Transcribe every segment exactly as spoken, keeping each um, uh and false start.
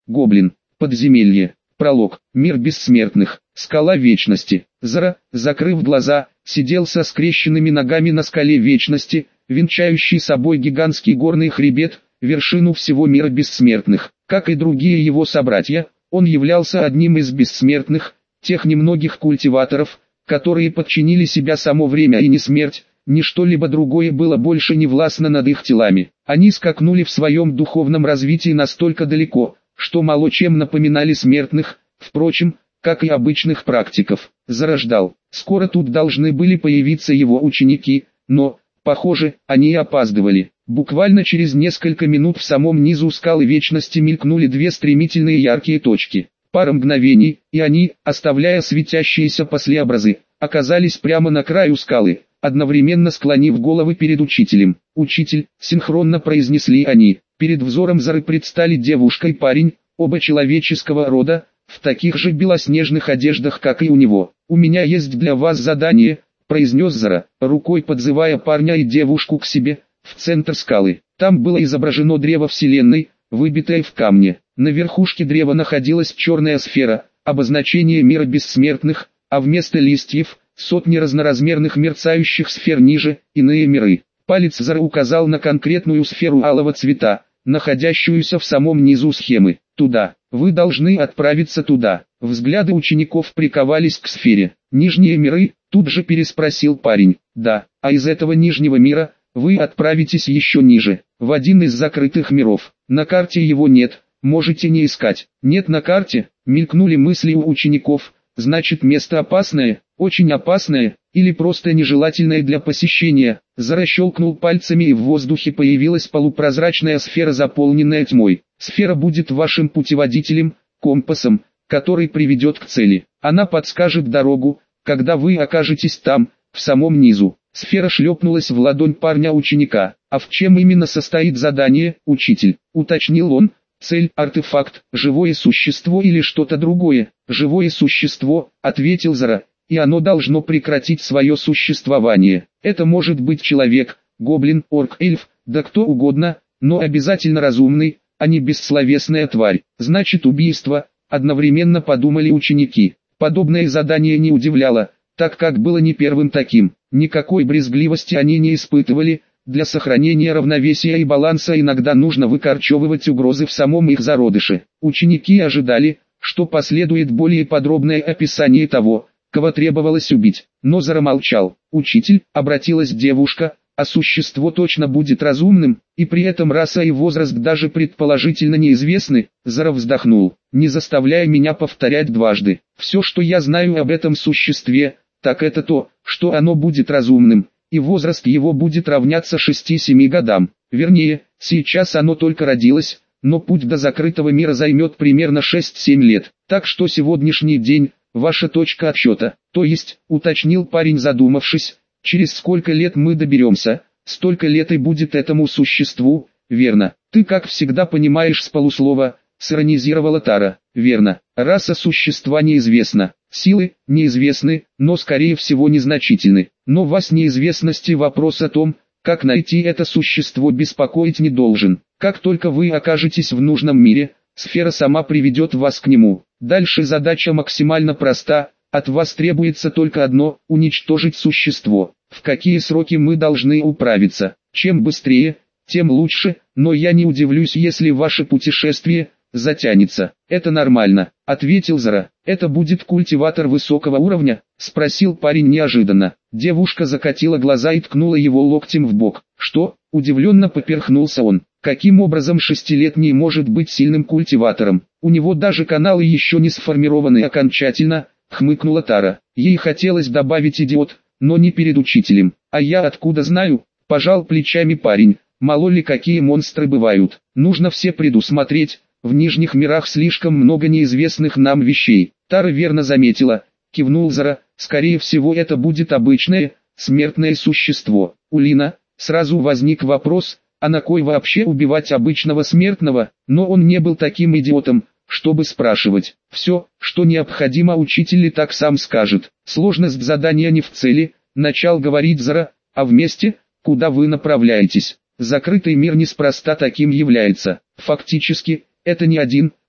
Гоблин. Подземелье. Пролог. Мир бессмертных. Скала вечности. Зара, закрыв глаза, сидел со скрещенными ногами на скале вечности, венчающий собой гигантский горный хребет, вершину всего мира бессмертных. Как и другие его собратья, он являлся одним из бессмертных, тех немногих культиваторов, которые подчинили себя само время и не смерть, ни что-либо другое было больше не властно над их телами. Они скакнули в своем духовном развитии настолько далеко, что мало чем напоминали смертных, впрочем, как и обычных практиков. Зарождал. Скоро тут должны были появиться его ученики, но, похоже, они опаздывали. Буквально через несколько минут в самом низу скалы вечности мелькнули две стремительные яркие точки. Пара мгновений, и они, оставляя светящиеся послеобразы, оказались прямо на краю скалы, одновременно склонив головы перед учителем. «Учитель», синхронно произнесли они. Перед взором Зары предстали девушка и парень, оба человеческого рода, в таких же белоснежных одеждах, как и у него. «У меня есть для вас задание», — произнес Зара, рукой подзывая парня и девушку к себе, в центр скалы. Там было изображено древо Вселенной, выбитое в камне. На верхушке древа находилась черная сфера, обозначение мира бессмертных, а вместо листьев — сотни разноразмерных мерцающих сфер ниже, иные миры. Палец Зара указал на конкретную сферу алого цвета, находящуюся в самом низу схемы. «Туда. Вы должны отправиться туда». Взгляды учеников приковались к сфере. «Нижние миры?» — тут же переспросил парень. «Да, а из этого нижнего мира вы отправитесь еще ниже, в один из закрытых миров. На карте его нет, можете не искать». «Нет на карте?» — мелькнули мысли у учеников. «Значит, место опасное, очень опасное, или просто нежелательное для посещения». Зара щелкнул пальцами, и в воздухе появилась полупрозрачная сфера, заполненная тьмой. «Сфера будет вашим путеводителем, компасом, который приведет к цели. Она подскажет дорогу, когда вы окажетесь там, в самом низу». Сфера шлепнулась в ладонь парня-ученика. «А в чем именно состоит задание, учитель?» — уточнил он. «Цель, артефакт, живое существо или что-то другое?» «Живое существо», — ответил Зара, — «и оно должно прекратить свое существование. Это может быть человек, гоблин, орк, эльф, да кто угодно, но обязательно разумный, а не бессловесная тварь. Значит, убийство», — одновременно подумали ученики. Подобное задание не удивляло, так как было не первым таким. Никакой брезгливости они не испытывали. Для сохранения равновесия и баланса иногда нужно выкорчевывать угрозы в самом их зародыше. Ученики ожидали, что последует более подробное описание того, кого требовалось убить. Но Зара молчал. «Учитель», — обратилась девушка, — «а существо точно будет разумным, и при этом раса и возраст даже предположительно неизвестны?» Зара вздохнул. «Не заставляй меня повторять дважды. Все, что я знаю об этом существе, так это то, что оно будет разумным, и возраст его будет равняться шести-семи годам. Вернее, сейчас оно только родилось, но путь до закрытого мира займет примерно шесть-семь лет. Так что сегодняшний день – ваша точка отсчета. То есть, уточнил парень, задумавшись, через сколько лет мы доберемся, столько лет и будет этому существу, верно? Ты как всегда понимаешь с полуслова, сиронизировала Тара. Верно, раса существа неизвестна. Силы неизвестны, но скорее всего незначительны. Но вас неизвестности вопрос о том, как найти это существо, беспокоить не должен. Как только вы окажетесь в нужном мире, сфера сама приведет вас к нему. Дальше задача максимально проста, от вас требуется только одно – уничтожить существо. В какие сроки мы должны управиться? Чем быстрее, тем лучше, но я не удивлюсь, если ваше путешествие затянется. Это нормально, ответил Зара. Это будет культиватор высокого уровня? Спросил парень неожиданно. Девушка закатила глаза и ткнула его локтем в бок. Что? Удивленно поперхнулся он. Каким образом шестилетний может быть сильным культиватором? У него даже каналы еще не сформированы окончательно, хмыкнула Тара. Ей хотелось добавить идиот, но не перед учителем. А я откуда знаю? Пожал плечами парень. Мало ли какие монстры бывают. Нужно все предусмотреть. В нижних мирах слишком много неизвестных нам вещей. Тара верно заметила, кивнул Зара, скорее всего это будет обычное, смертное существо. У Лина сразу возник вопрос, а на кой вообще убивать обычного смертного, но он не был таким идиотом, чтобы спрашивать. Все, что необходимо, учитель и так сам скажет. Сложность задания не в цели, начал говорить Зара, а в месте, куда вы направляетесь. Закрытый мир неспроста таким является. Фактически, это не один,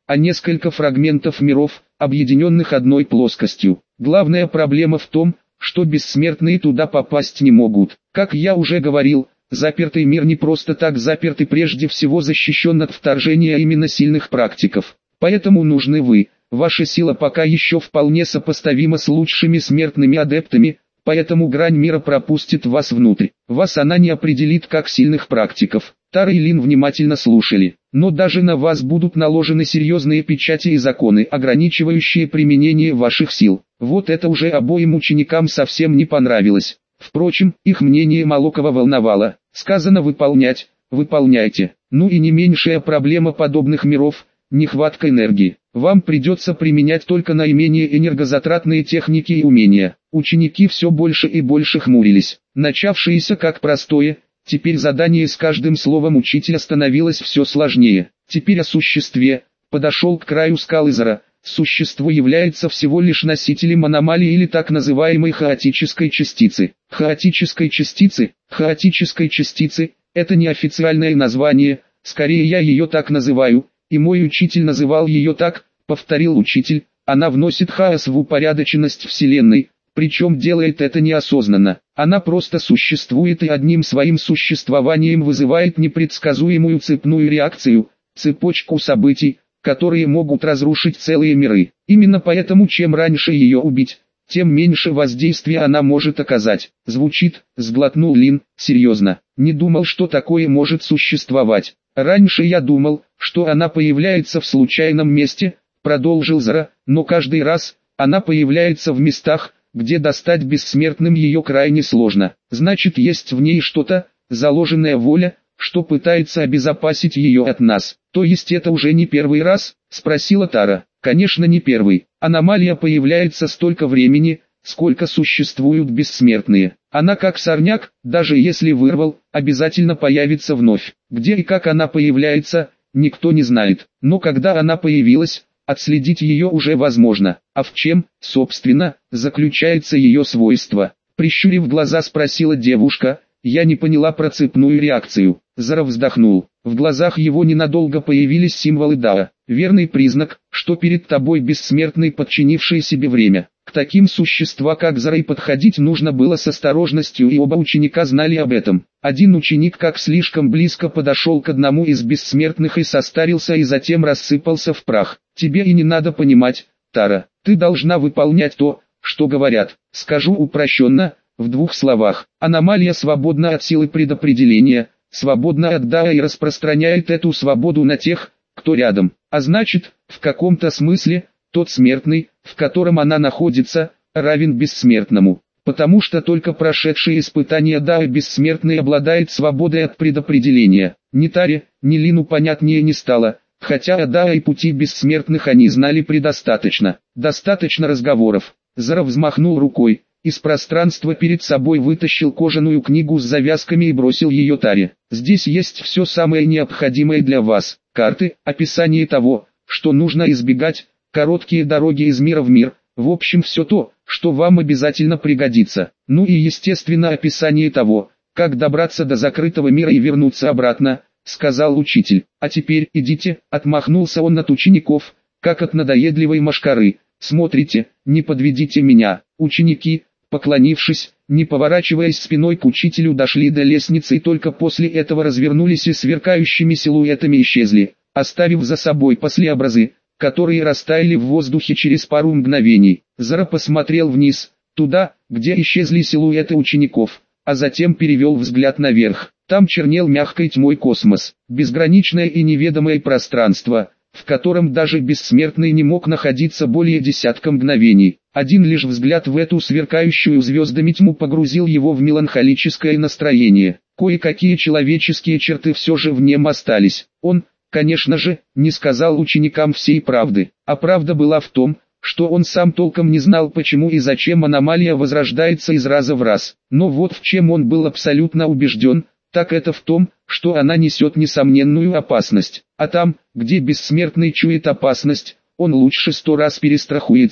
а несколько фрагментов миров, объединенных одной плоскостью. Главная проблема в том, что бессмертные туда попасть не могут. Как я уже говорил, запертый мир не просто так заперт и прежде всего защищен от вторжения именно сильных практиков. Поэтому нужны вы. Ваша сила пока еще вполне сопоставима с лучшими смертными адептами, поэтому грань мира пропустит вас внутрь. Вас она не определит как сильных практиков. Тара и Лин внимательно слушали. Но даже на вас будут наложены серьезные печати и законы, ограничивающие применение ваших сил. Вот это уже обоим ученикам совсем не понравилось. Впрочем, их мнение мало кого волновало. Сказано выполнять, выполняйте. Ну и не меньшая проблема подобных миров – нехватка энергии. Вам придется применять только наименее энергозатратные техники и умения. Ученики все больше и больше хмурились. Начавшееся как простое, теперь задание с каждым словом учителя становилось все сложнее. Теперь о существе. Подошел к краю скалы Зара. Существо является всего лишь носителем аномалии или так называемой хаотической частицы. Хаотической частицы, хаотической частицы – это неофициальное название, скорее я ее так называю, и мой учитель называл ее так, повторил учитель. Она вносит хаос в упорядоченность Вселенной, причем делает это неосознанно. Она просто существует и одним своим существованием вызывает непредсказуемую цепную реакцию, цепочку событий, которые могут разрушить целые миры. Именно поэтому чем раньше ее убить, тем меньше воздействия она может оказать. Звучит, сглотнул Лин, серьезно. Не думал, что такое может существовать. Раньше я думал, что она появляется в случайном месте, продолжил Зара, но каждый раз, она появляется в местах, где достать бессмертным ее крайне сложно. Значит, есть в ней что-то, заложенная воля, что пытается обезопасить ее от нас. То есть это уже не первый раз, спросила Тара. Конечно, не первый. Аномалия появляется столько времени, сколько существуют бессмертные. Она как сорняк, даже если вырвал, обязательно появится вновь. Где и как она появляется, никто не знает. Но когда она появилась, отследить ее уже возможно. А в чем, собственно, заключается ее свойство? Прищурив глаза, спросила девушка. Я не поняла про цепную реакцию. Зара вздохнул. В глазах его ненадолго появились символы Дао. Верный признак, что перед тобой бессмертный, подчинивший себе время. К таким существам как Зара и подходить нужно было с осторожностью, и оба ученика знали об этом. Один ученик как слишком близко подошел к одному из бессмертных и состарился, и затем рассыпался в прах. Тебе и не надо понимать, Тара. Ты должна выполнять то, что говорят. Скажу упрощенно, в двух словах. Аномалия свободна от силы предопределения, свободна от Дао и распространяет эту свободу на тех, кто рядом. А значит, в каком-то смысле, тот смертный, в котором она находится, равен бессмертному. Потому что только прошедшие испытания Дао бессмертный обладает свободой от предопределения. Ни Таре, ни Лину понятнее не стало, хотя о Дао и пути бессмертных они знали предостаточно. Достаточно разговоров. Зара взмахнул рукой. Из пространства перед собой вытащил кожаную книгу с завязками и бросил ее Таре. Здесь есть все самое необходимое для вас. Карты, описание того, что нужно избегать, короткие дороги из мира в мир, в общем все то, что вам обязательно пригодится. Ну и естественно описание того, как добраться до закрытого мира и вернуться обратно, сказал учитель. А теперь идите, отмахнулся он от учеников, как от надоедливой мошкары. Смотрите, не подведите меня. Ученики, поклонившись, не поворачиваясь спиной к учителю, дошли до лестницы и только после этого развернулись и сверкающими силуэтами исчезли, оставив за собой послеобразы, которые растаяли в воздухе через пару мгновений. Зара посмотрел вниз, туда, где исчезли силуэты учеников, а затем перевел взгляд наверх. Там чернел мягкой тьмой космос, безграничное и неведомое пространство, в котором даже бессмертный не мог находиться более десятка мгновений. Один лишь взгляд в эту сверкающую звездами тьму погрузил его в меланхолическое настроение. Кое-какие человеческие черты все же в нем остались. Он, конечно же, не сказал ученикам всей правды, а правда была в том, что он сам толком не знал, почему и зачем аномалия возрождается из раза в раз. Но вот в чем он был абсолютно убежден, так это в том, что она несет несомненную опасность. А там, где бессмертный чует опасность, он лучше сто раз перестрахуется,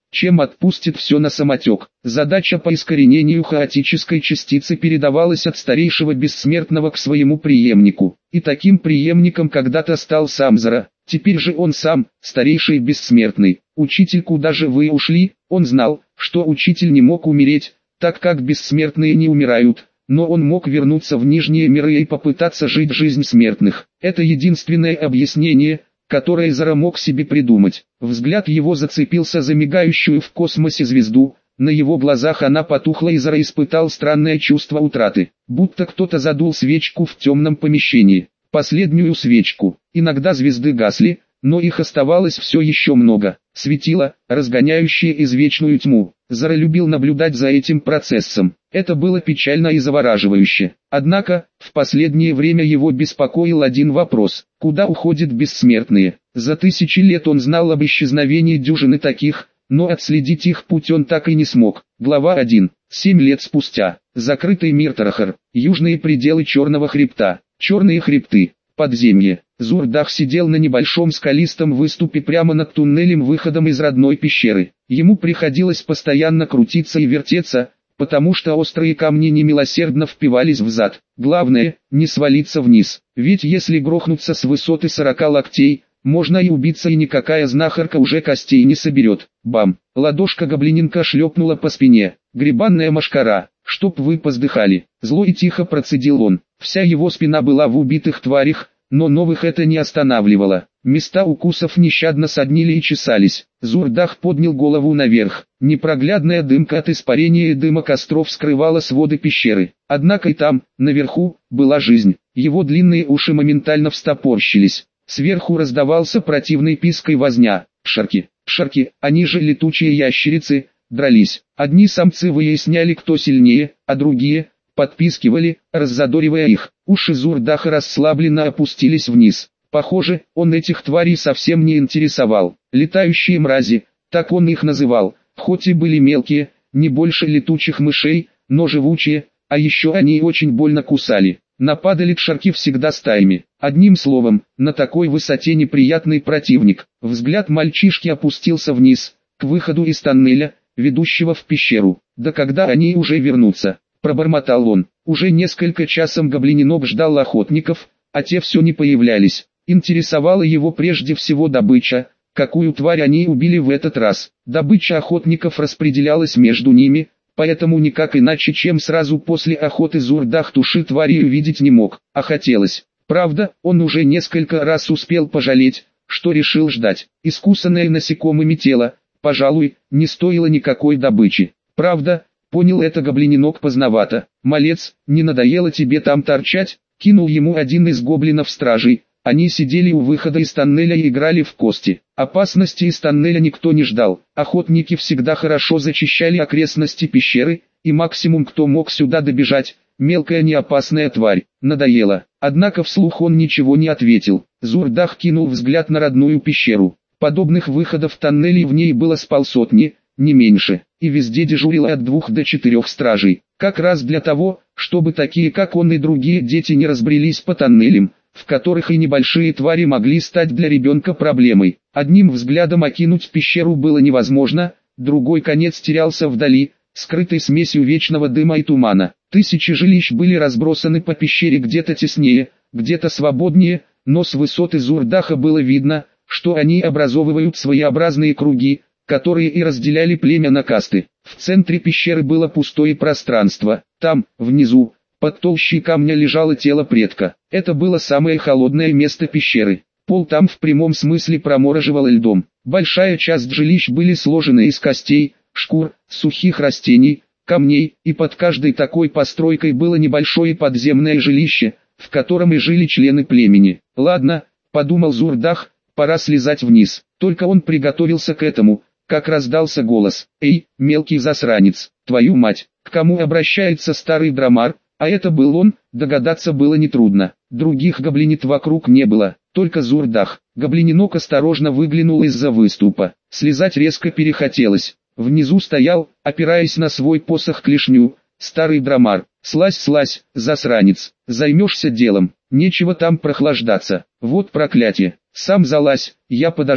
чем отпустит все на самотек. Задача по искоренению хаотической частицы передавалась от старейшего бессмертного к своему преемнику. И таким преемником когда-то стал сам Зара. Теперь же он сам, старейший бессмертный. «Учитель, куда же вы ушли?» Он знал, что учитель не мог умереть, так как бессмертные не умирают. Но он мог вернуться в нижние миры и попытаться жить жизнь смертных. Это единственное объяснение, которое Зара мог себе придумать. Взгляд его зацепился за мигающую в космосе звезду. На его глазах она потухла, и Зара испытал странное чувство утраты. Будто кто-то задул свечку в темном помещении. Последнюю свечку. Иногда звезды гасли, но их оставалось все еще много. Светило, разгоняющее извечную тьму. Зара любил наблюдать за этим процессом. Это было печально и завораживающе. Однако, в последнее время его беспокоил один вопрос: куда уходят бессмертные? За тысячи лет он знал об исчезновении дюжины таких, но отследить их путь он так и не смог. Глава один. Семь лет спустя. Закрытый мир Тарахар. Южные пределы Черного Хребта. Черные хребты. Подземье. Зурдах сидел на небольшом скалистом выступе прямо над туннелем, выходом из родной пещеры. Ему приходилось постоянно крутиться и вертеться, потому что острые камни немилосердно впивались в зад. Главное, не свалиться вниз, ведь если грохнуться с высоты сорока локтей, можно и убиться, и никакая знахарка уже костей не соберет. Бам! Ладошка гоблиненка шлепнула по спине. Грибанная мошкара, чтоб вы поздыхали. Зло и тихо процедил он. Вся его спина была в убитых тварях, но новых это не останавливало. Места укусов нещадно соднили и чесались. Зурдах поднял голову наверх. Непроглядная дымка от испарения и дыма костров скрывала своды пещеры. Однако и там, наверху, была жизнь. Его длинные уши моментально встопорщились. Сверху раздавался противный писк и возня. Шарки, шарки, они же летучие ящерицы, дрались. Одни самцы выясняли, кто сильнее, а другие подпискивали, раззадоривая их. Уши Зурдаха расслабленно опустились вниз. Похоже, он этих тварей совсем не интересовал. Летающие мрази, так он их называл, хоть и были мелкие, не больше летучих мышей, но живучие, а еще они очень больно кусали. Нападали шарки всегда стаями. Одним словом, на такой высоте неприятный противник. Взгляд мальчишки опустился вниз, к выходу из тоннеля, ведущего в пещеру. Да когда они уже вернутся? Пробормотал он. Уже несколько часов гоблиненок ждал охотников, а те все не появлялись. Интересовала его прежде всего добыча, какую тварь они убили в этот раз. Добыча охотников распределялась между ними, поэтому никак иначе, чем сразу после охоты Зурдах туши твари увидеть не мог, а хотелось. Правда, он уже несколько раз успел пожалеть, что решил ждать. Искусанное насекомыми тело, пожалуй, не стоило никакой добычи. Правда, понял это гоблиненок поздновато. «Малец, не надоело тебе там торчать?» — кинул ему один из гоблинов-стражей. Они сидели у выхода из тоннеля и играли в кости. Опасности из тоннеля никто не ждал. Охотники всегда хорошо зачищали окрестности пещеры, и максимум, кто мог сюда добежать, мелкая неопасная тварь. Надоело. Однако вслух он ничего не ответил. Зурдах кинул взгляд на родную пещеру. Подобных выходов тоннелей в ней было с полсотни, не меньше, и везде дежурило от двух до четырех стражей. Как раз для того, чтобы такие как он и другие дети не разбрелись по тоннелям, в которых и небольшие твари могли стать для ребенка проблемой. Одним взглядом окинуть пещеру было невозможно, другой конец терялся вдали, скрытой смесью вечного дыма и тумана. Тысячи жилищ были разбросаны по пещере, где-то теснее, где-то свободнее, но с высоты Зурдаха было видно, что они образовывают своеобразные круги, которые и разделяли племя на касты. В центре пещеры было пустое пространство. Там, внизу, под толщей камня лежало тело предка. Это было самое холодное место пещеры. Пол там в прямом смысле промораживал льдом. Большая часть жилищ были сложены из костей, шкур, сухих растений, камней, и под каждой такой постройкой было небольшое подземное жилище, в котором и жили члены племени. «Ладно», — подумал Зурдах, — «пора слезать вниз». Только он приготовился к этому, как раздался голос: «Эй, мелкий засранец, твою мать!» К кому обращается старый драмар? А это был он, догадаться было нетрудно. Других гоблинит вокруг не было, только Зурдах. Гоблиненок осторожно выглянул из-за выступа. Слезать резко перехотелось. Внизу стоял, опираясь на свой посох клешню, старый драмар. «Слазь, слазь, засранец, займешься делом, нечего там прохлаждаться. Вот проклятие, сам залазь, я подожду».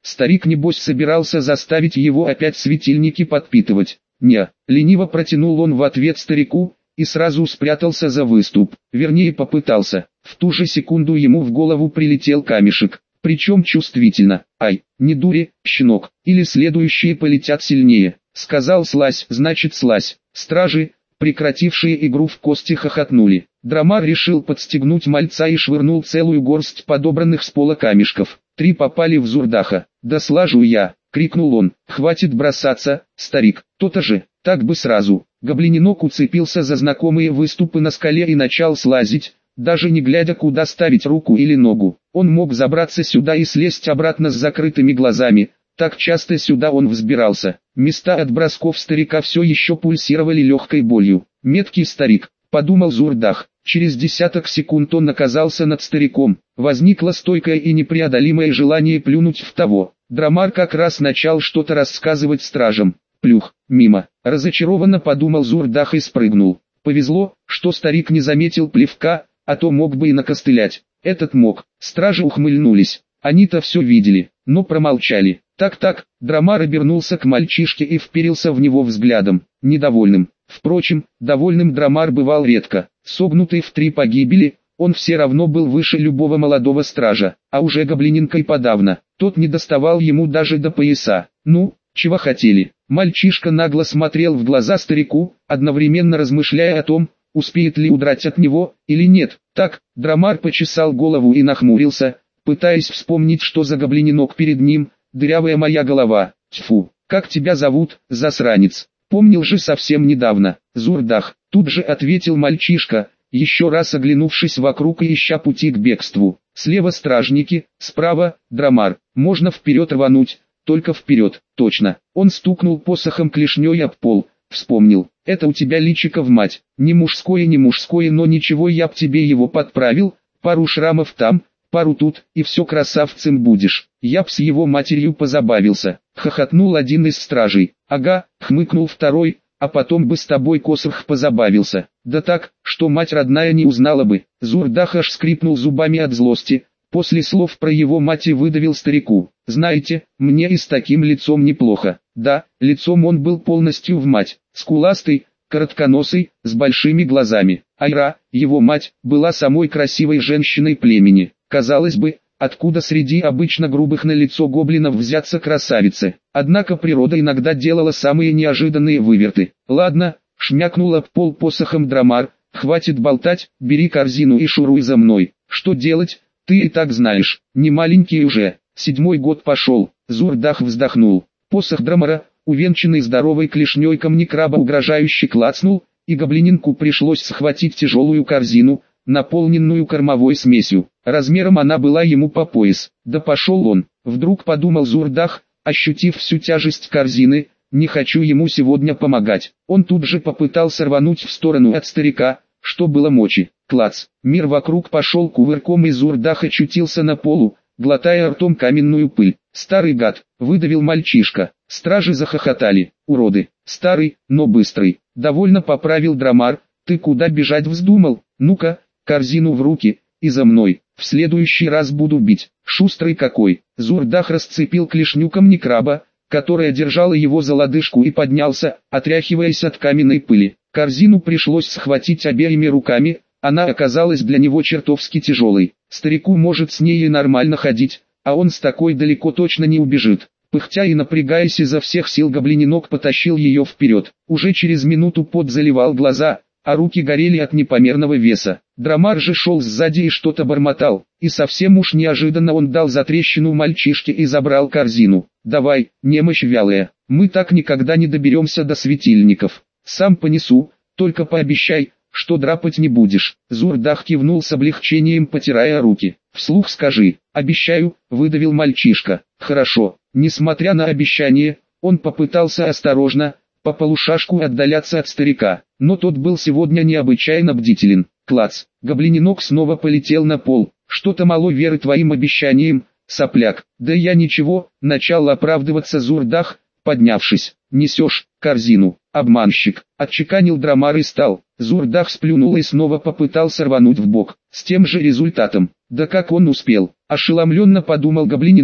Старик небось собирался заставить его опять светильники подпитывать. Не, лениво протянул он в ответ старику, и сразу спрятался за выступ, вернее попытался. В ту же секунду ему в голову прилетел камешек, причем чувствительно. Ай, не дури, щенок, или следующие полетят сильнее. Сказал слазь, значит слазь. Стражи, прекратившие игру в кости, хохотнули. Драмар решил подстегнуть мальца и швырнул целую горсть подобранных с пола камешков. Три попали в Зурдаха. «Да слажу я!» — крикнул он. «Хватит бросаться, старик, то-то же, так бы сразу». Гоблиненок уцепился за знакомые выступы на скале и начал слазить, даже не глядя, куда ставить руку или ногу. Он мог забраться сюда и слезть обратно с закрытыми глазами, так часто сюда он взбирался. Места от бросков старика все еще пульсировали легкой болью. «Меткий старик», — подумал Зурдах. Через десяток секунд он оказался над стариком. Возникло стойкое и непреодолимое желание плюнуть в того. Драмар как раз начал что-то рассказывать стражам. Плюх, мимо. Разочарованно подумал Зурдах и спрыгнул. Повезло, что старик не заметил плевка, а то мог бы и накостылять. Этот мог. Стражи ухмыльнулись. Они-то все видели, но промолчали. Так-так, Драмар обернулся к мальчишке и вперился в него взглядом, недовольным. Впрочем, довольным Драмар бывал редко. Согнутый в три погибели, он все равно был выше любого молодого стража, а уже гоблиненкой подавно. Тот не доставал ему даже до пояса. «Ну, чего хотели?» Мальчишка нагло смотрел в глаза старику, одновременно размышляя о том, успеет ли удрать от него, или нет. Так, Драмар почесал голову и нахмурился, пытаясь вспомнить, что за гоблиненок перед ним. «Дырявая моя голова, тьфу, как тебя зовут, засранец?» Помнил же совсем недавно. Зурдах, тут же ответил мальчишка, еще раз оглянувшись вокруг и ища пути к бегству. Слева стражники, справа Драмар. Можно вперед рвануть, только вперед, точно. Он стукнул посохом клешней об пол, вспомнил. Это у тебя личико в мать. Не мужское, не мужское, но ничего, я б тебе его подправил. Пару шрамов там, пару тут, и все красавцем будешь. Я б с его матерью позабавился. Хохотнул один из стражей. Ага, хмыкнул второй, а потом бы с тобой косах позабавился. Да так, что мать родная не узнала бы. Зурдах аж скрипнул зубами от злости. После слов про его мать и выдавил старику. Знаете, мне и с таким лицом неплохо. Да, лицом он был полностью в мать. Скуластый, коротконосый, с большими глазами. Айра, его мать, была самой красивой женщиной племени. Казалось бы, откуда среди обычно грубых на лицо гоблинов взяться красавицы? Однако природа иногда делала самые неожиданные выверты. Ладно, шмякнула в пол посохом Драмар, хватит болтать, бери корзину и шуруй за мной. Что делать, ты и так знаешь, не маленький уже, седьмой год пошел. Зурдах вздохнул. Посох Драмара, увенчанный здоровой клешней камнекраба, угрожающе клацнул, и гоблининку пришлось схватить тяжелую корзину, наполненную кормовой смесью. Размером она была ему по пояс. Да пошел он, вдруг подумал Зурдах, ощутив всю тяжесть корзины, не хочу ему сегодня помогать. Он тут же попытался рвануть в сторону от старика, что было мочи. Клац, мир вокруг пошел кувырком, и Зурдах очутился на полу, глотая ртом каменную пыль. Старый гад, выдавил мальчишка. Стражи захохотали. Уроды, старый, но быстрый. Довольно поправил Драмар. Ты куда бежать вздумал? Ну-ка, корзину в руки, и за мной. В следующий раз буду бить. Шустрый какой. Зурдах расцепил клешню камнекраба, которая держала его за лодыжку, и поднялся, отряхиваясь от каменной пыли. Корзину пришлось схватить обеими руками, она оказалась для него чертовски тяжелой. Старику может с ней и нормально ходить, а он с такой далеко точно не убежит. Пыхтя и напрягаясь изо всех сил, гоблиненок потащил ее вперед. Уже через минуту пот заливал глаза, а руки горели от непомерного веса. Драмар же шел сзади и что-то бормотал, и совсем уж неожиданно он дал затрещину мальчишке и забрал корзину. «Давай, немощь вялая, мы так никогда не доберемся до светильников. Сам понесу, только пообещай, что драпать не будешь». Зурдах кивнул с облегчением, потирая руки. «Вслух скажи». «Обещаю», — выдавил мальчишка. «Хорошо». Несмотря на обещание, он попытался осторожно, по полушажку отдаляться от старика, но тот был сегодня необычайно бдителен. Клац, гоблиненок снова полетел на пол. «Что-то мало веры твоим обещаниям, сопляк». «Да я ничего», — начал оправдываться Зурдах, поднявшись. «Несешь корзину, обманщик», — отчеканил Драмар и стал. Зурдах сплюнул и снова попытался рвануть в бок, с тем же результатом. Да как он успел? Ошеломленно подумал гоблиненок,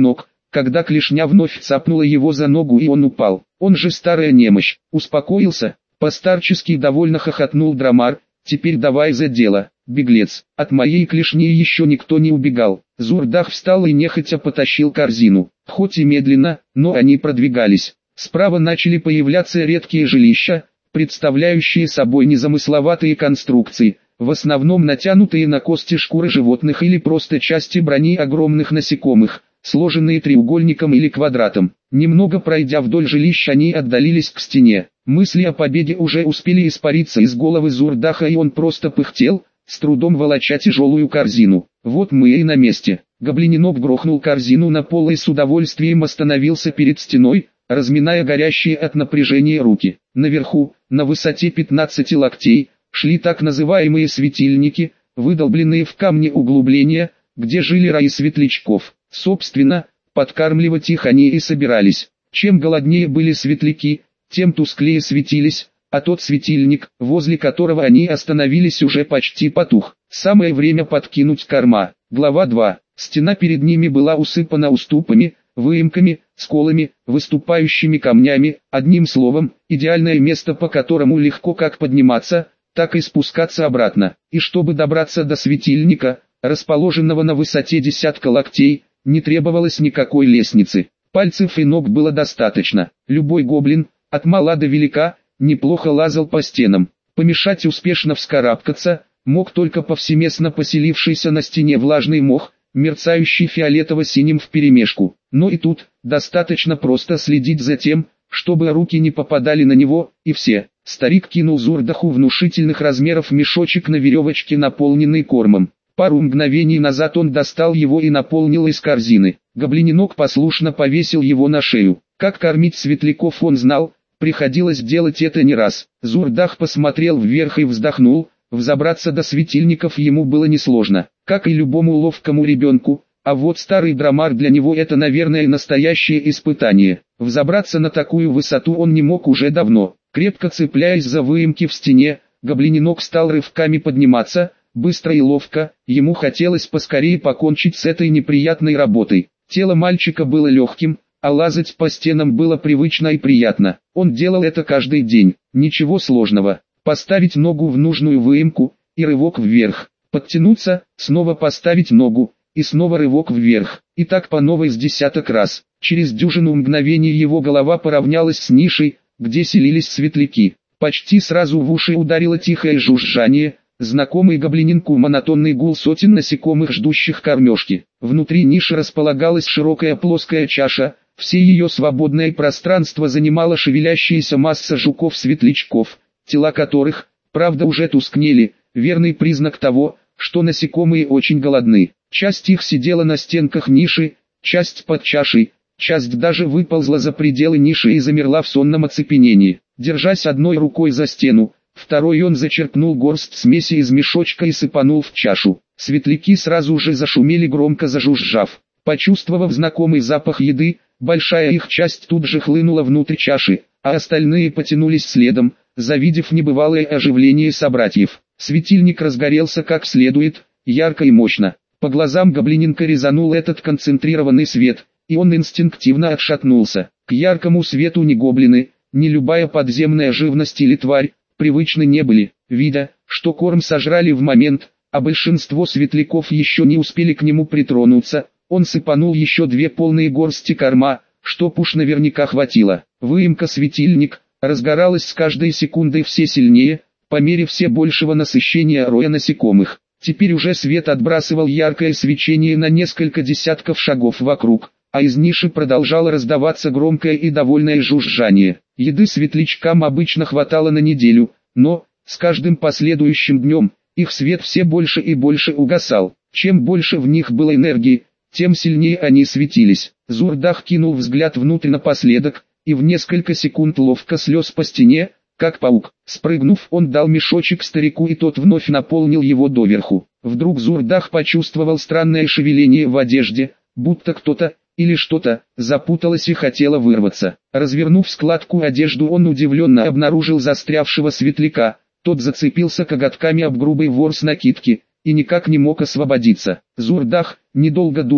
когда клешня вновь цапнула его за ногу и он упал. Он же старая немощь. Успокоился? Постарчески довольно хохотнул Драмар. Теперь давай за дело, беглец. От моей клешни еще никто не убегал. Зурдах встал и нехотя потащил корзину. Хоть и медленно, но они продвигались. Справа начали появляться редкие жилища, представляющие собой незамысловатые конструкции, в основном натянутые на кости шкуры животных или просто части брони огромных насекомых, сложенные треугольником или квадратом. Немного пройдя вдоль жилищ, они отдалились к стене. Мысли о победе уже успели испариться из головы Зурдаха, и он просто пыхтел, с трудом волоча тяжелую корзину. Вот мы и на месте. Гоблиненок грохнул корзину на пол и с удовольствием остановился перед стеной, разминая горящие от напряжения руки. Наверху, на высоте пятнадцати локтей, шли так называемые светильники, выдолбленные в камне углубления, где жили раи светлячков. Собственно, подкармливать их они и собирались. Чем голоднее были светляки, тем тусклее светились, а тот светильник, возле которого они остановились, уже почти потух. Самое время подкинуть корма. Глава два. Стена перед ними была усыпана уступами, выемками, сколами, выступающими камнями, одним словом, идеальное место, по которому легко как подниматься, так и спускаться обратно. И чтобы добраться до светильника, расположенного на высоте десятка локтей, не требовалось никакой лестницы. Пальцев и ног было достаточно. Любой гоблин, от мала до велика, неплохо лазал по стенам. Помешать успешно вскарабкаться мог только повсеместно поселившийся на стене влажный мох, мерцающий фиолетово-синим вперемешку. Но и тут достаточно просто следить за тем, чтобы руки не попадали на него, и все. Старик кинул Зурдаху внушительных размеров мешочек на веревочке, наполненный кормом. Пару мгновений назад он достал его и наполнил из корзины. Гоблиненок послушно повесил его на шею. Как кормить светляков он знал, приходилось делать это не раз. Зурдах посмотрел вверх и вздохнул. Взобраться до светильников ему было несложно, как и любому ловкому ребенку, а вот старый Драмар для него это, наверное, настоящее испытание. Взобраться на такую высоту он не мог уже давно. Крепко цепляясь за выемки в стене, гоблиненок стал рывками подниматься, быстро и ловко. Ему хотелось поскорее покончить с этой неприятной работой. Тело мальчика было легким, а лазать по стенам было привычно и приятно. Он делал это каждый день, ничего сложного. Поставить ногу в нужную выемку, и рывок вверх. Подтянуться, снова поставить ногу, и снова рывок вверх. И так по новой с десяток раз. Через дюжину мгновений его голова поравнялась с нишей, где селились светляки. Почти сразу в уши ударило тихое жужжание, знакомый гоблиненку монотонный гул сотен насекомых, ждущих кормежки. Внутри ниши располагалась широкая плоская чаша, все ее свободное пространство занимала шевелящаяся масса жуков-светлячков, тела которых, правда, уже тускнели, верный признак того, что насекомые очень голодны. Часть их сидела на стенках ниши, часть под чашей, часть даже выползла за пределы ниши и замерла в сонном оцепенении. Держась одной рукой за стену, второй он зачерпнул горсть смеси из мешочка и сыпанул в чашу. Светляки сразу же зашумели, громко зажужжав. Почувствовав знакомый запах еды, большая их часть тут же хлынула внутрь чаши, а остальные потянулись следом, завидев небывалое оживление собратьев. Светильник разгорелся как следует, ярко и мощно. По глазам гоблиненка резанул этот концентрированный свет, и он инстинктивно отшатнулся. К яркому свету ни гоблины, ни любая подземная живность или тварь привычны не были. Видя, что корм сожрали в момент, а большинство светляков еще не успели к нему притронуться, он сыпанул еще две полные горсти корма, чтоб уж наверняка хватило. Выемка-светильник разгоралась с каждой секундой все сильнее, по мере все большего насыщения роя насекомых. Теперь уже свет отбрасывал яркое свечение на несколько десятков шагов вокруг, а из ниши продолжало раздаваться громкое и довольное жужжание. Еды светлячкам обычно хватало на неделю, но, с каждым последующим днем, их свет все больше и больше угасал. Чем больше в них было энергии, тем сильнее они светились. Зурдах кинул взгляд внутрь напоследок, и в несколько секунд ловко слез по стене, как паук. Спрыгнув, он дал мешочек старику, и тот вновь наполнил его доверху. Вдруг Зурдах почувствовал странное шевеление в одежде, будто кто-то, или что-то, запуталось и хотело вырваться. Развернув складку одежды, он удивленно обнаружил застрявшего светляка. Тот зацепился коготками об грубый ворс накидки, и никак не мог освободиться. Зурдах, недолго думая,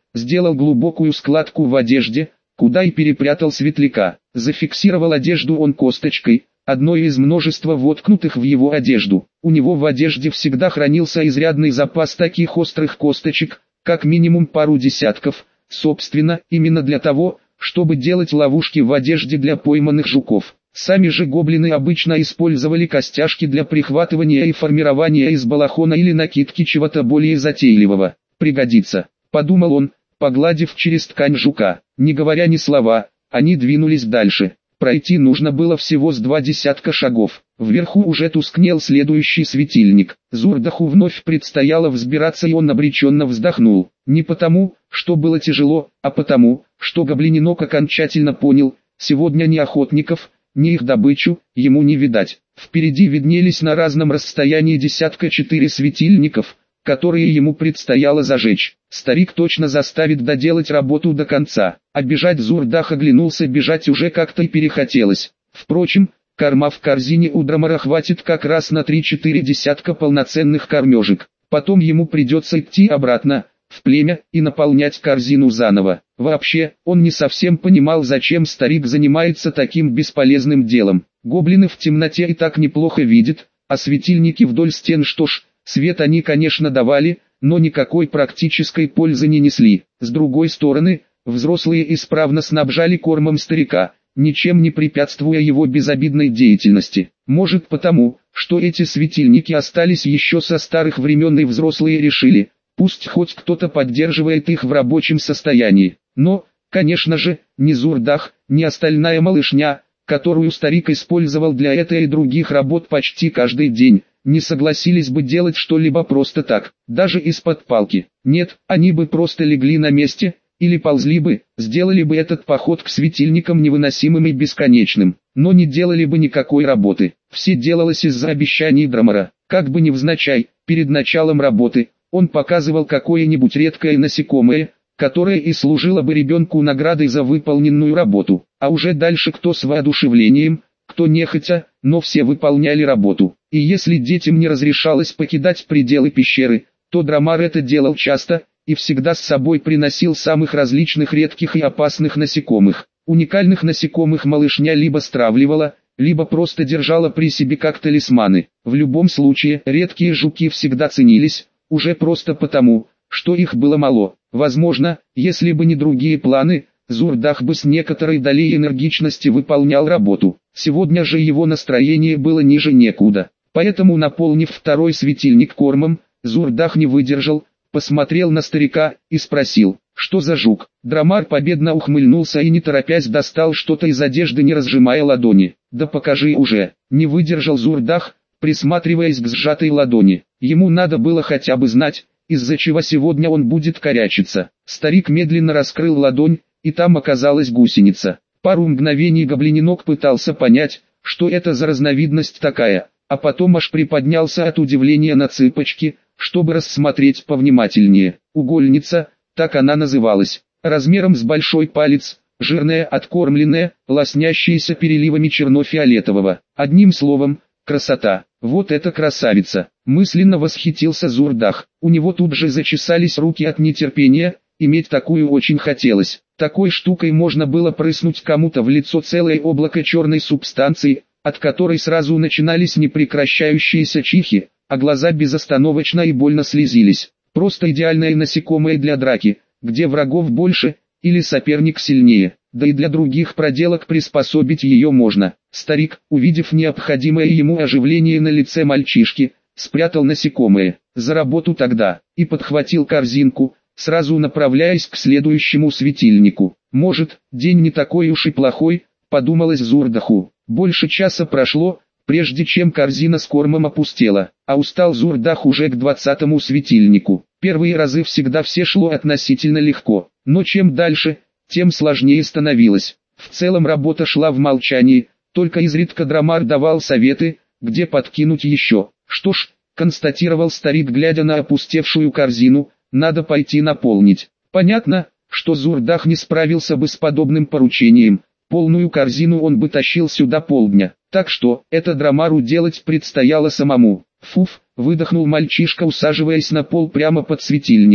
сделал глубокую складку в одежде, куда и перепрятал светляка. Зафиксировал одежду он косточкой, одной из множества воткнутых в его одежду. У него в одежде всегда хранился изрядный запас таких острых косточек, как минимум пару десятков, собственно, именно для того, чтобы делать ловушки в одежде для пойманных жуков. Сами же гоблины обычно использовали костяшки для прихватывания и формирования из балахона или накидки чего-то более затейливого. «Пригодится», — подумал он, погладив через ткань жука. Не говоря ни слова, они двинулись дальше. Пройти нужно было всего с два десятка шагов. Вверху уже тускнел следующий светильник. Зурдаху вновь предстояло взбираться, и он обреченно вздохнул. Не потому, что было тяжело, а потому, что гоблиненок окончательно понял, сегодня ни охотников, ни их добычу ему не видать. Впереди виднелись на разном расстоянии десятка четыре светильников, которые ему предстояло зажечь. Старик точно заставит доделать работу до конца. А бежать Зурдах оглянулся, бежать уже как-то и перехотелось. Впрочем, корма в корзине у Драмара хватит как раз на три-четыре десятка полноценных кормежек. Потом ему придется идти обратно, в племя, и наполнять корзину заново. Вообще, он не совсем понимал, зачем старик занимается таким бесполезным делом. Гоблины в темноте и так неплохо видят, а светильники вдоль стен, что ж, свет они, конечно, давали, но никакой практической пользы не несли. С другой стороны, взрослые исправно снабжали кормом старика, ничем не препятствуя его безобидной деятельности. Может потому, что эти светильники остались еще со старых времен, и взрослые решили, пусть хоть кто-то поддерживает их в рабочем состоянии. Но, конечно же, ни Зурдах, ни остальная малышня, которую старик использовал для этой и других работ почти каждый день, не согласились бы делать что-либо просто так, даже из-под палки. Нет, они бы просто легли на месте, или ползли бы, сделали бы этот поход к светильникам невыносимым и бесконечным, но не делали бы никакой работы. Все делалось из-за обещаний Драмара. Как бы невзначай, перед началом работы, он показывал какое-нибудь редкое насекомое, которое и служило бы ребенку наградой за выполненную работу. А уже дальше кто с воодушевлением, кто нехотя, но все выполняли работу. И если детям не разрешалось покидать пределы пещеры, то Драмар это делал часто, и всегда с собой приносил самых различных редких и опасных насекомых. Уникальных насекомых малышня либо стравливала, либо просто держала при себе как талисманы. В любом случае, редкие жуки всегда ценились, уже просто потому, что их было мало. Возможно, если бы не другие планы, Зурдах бы с некоторой долей энергичности выполнял работу. Сегодня же его настроение было ниже некуда. Поэтому, наполнив второй светильник кормом, Зурдах не выдержал, посмотрел на старика и спросил, что за жук. Драмар победно ухмыльнулся и не торопясь достал что-то из одежды, не разжимая ладони. «Да покажи уже», — не выдержал Зурдах, присматриваясь к сжатой ладони. Ему надо было хотя бы знать, из-за чего сегодня он будет корячиться. Старик медленно раскрыл ладонь, и там оказалась гусеница. Пару мгновений гоблиненок пытался понять, что это за разновидность такая, а потом аж приподнялся от удивления на цыпочки, чтобы рассмотреть повнимательнее. Угольница, так она называлась, размером с большой палец, жирная, откормленная, лоснящаяся переливами черно-фиолетового. Одним словом, красота. Вот эта красавица! Мысленно восхитился Зурдах. У него тут же зачесались руки от нетерпения, иметь такую очень хотелось. Такой штукой можно было прыснуть кому-то в лицо целое облако черной субстанции, от которой сразу начинались непрекращающиеся чихи, а глаза безостановочно и больно слезились. Просто идеальное насекомое для драки, где врагов больше, или соперник сильнее, да и для других проделок приспособить ее можно. Старик, увидев необходимое ему оживление на лице мальчишки, спрятал насекомое, за работу тогда, и подхватил корзинку, сразу направляясь к следующему светильнику. Может, день не такой уж и плохой, подумалось Зурдаху. Больше часа прошло, прежде чем корзина с кормом опустела, а устал Зурдах уже к двадцатому светильнику. Первые разы всегда все шло относительно легко, но чем дальше, тем сложнее становилось. В целом работа шла в молчании, только изредка Драмар давал советы, где подкинуть еще. Что ж, констатировал старик, глядя на опустевшую корзину, надо пойти наполнить. Понятно, что Зурдах не справился бы с подобным поручением, полную корзину он бы тащил сюда полдня, так что, это Драмару делать предстояло самому. Фуф, выдохнул мальчишка, усаживаясь на пол прямо под светильником.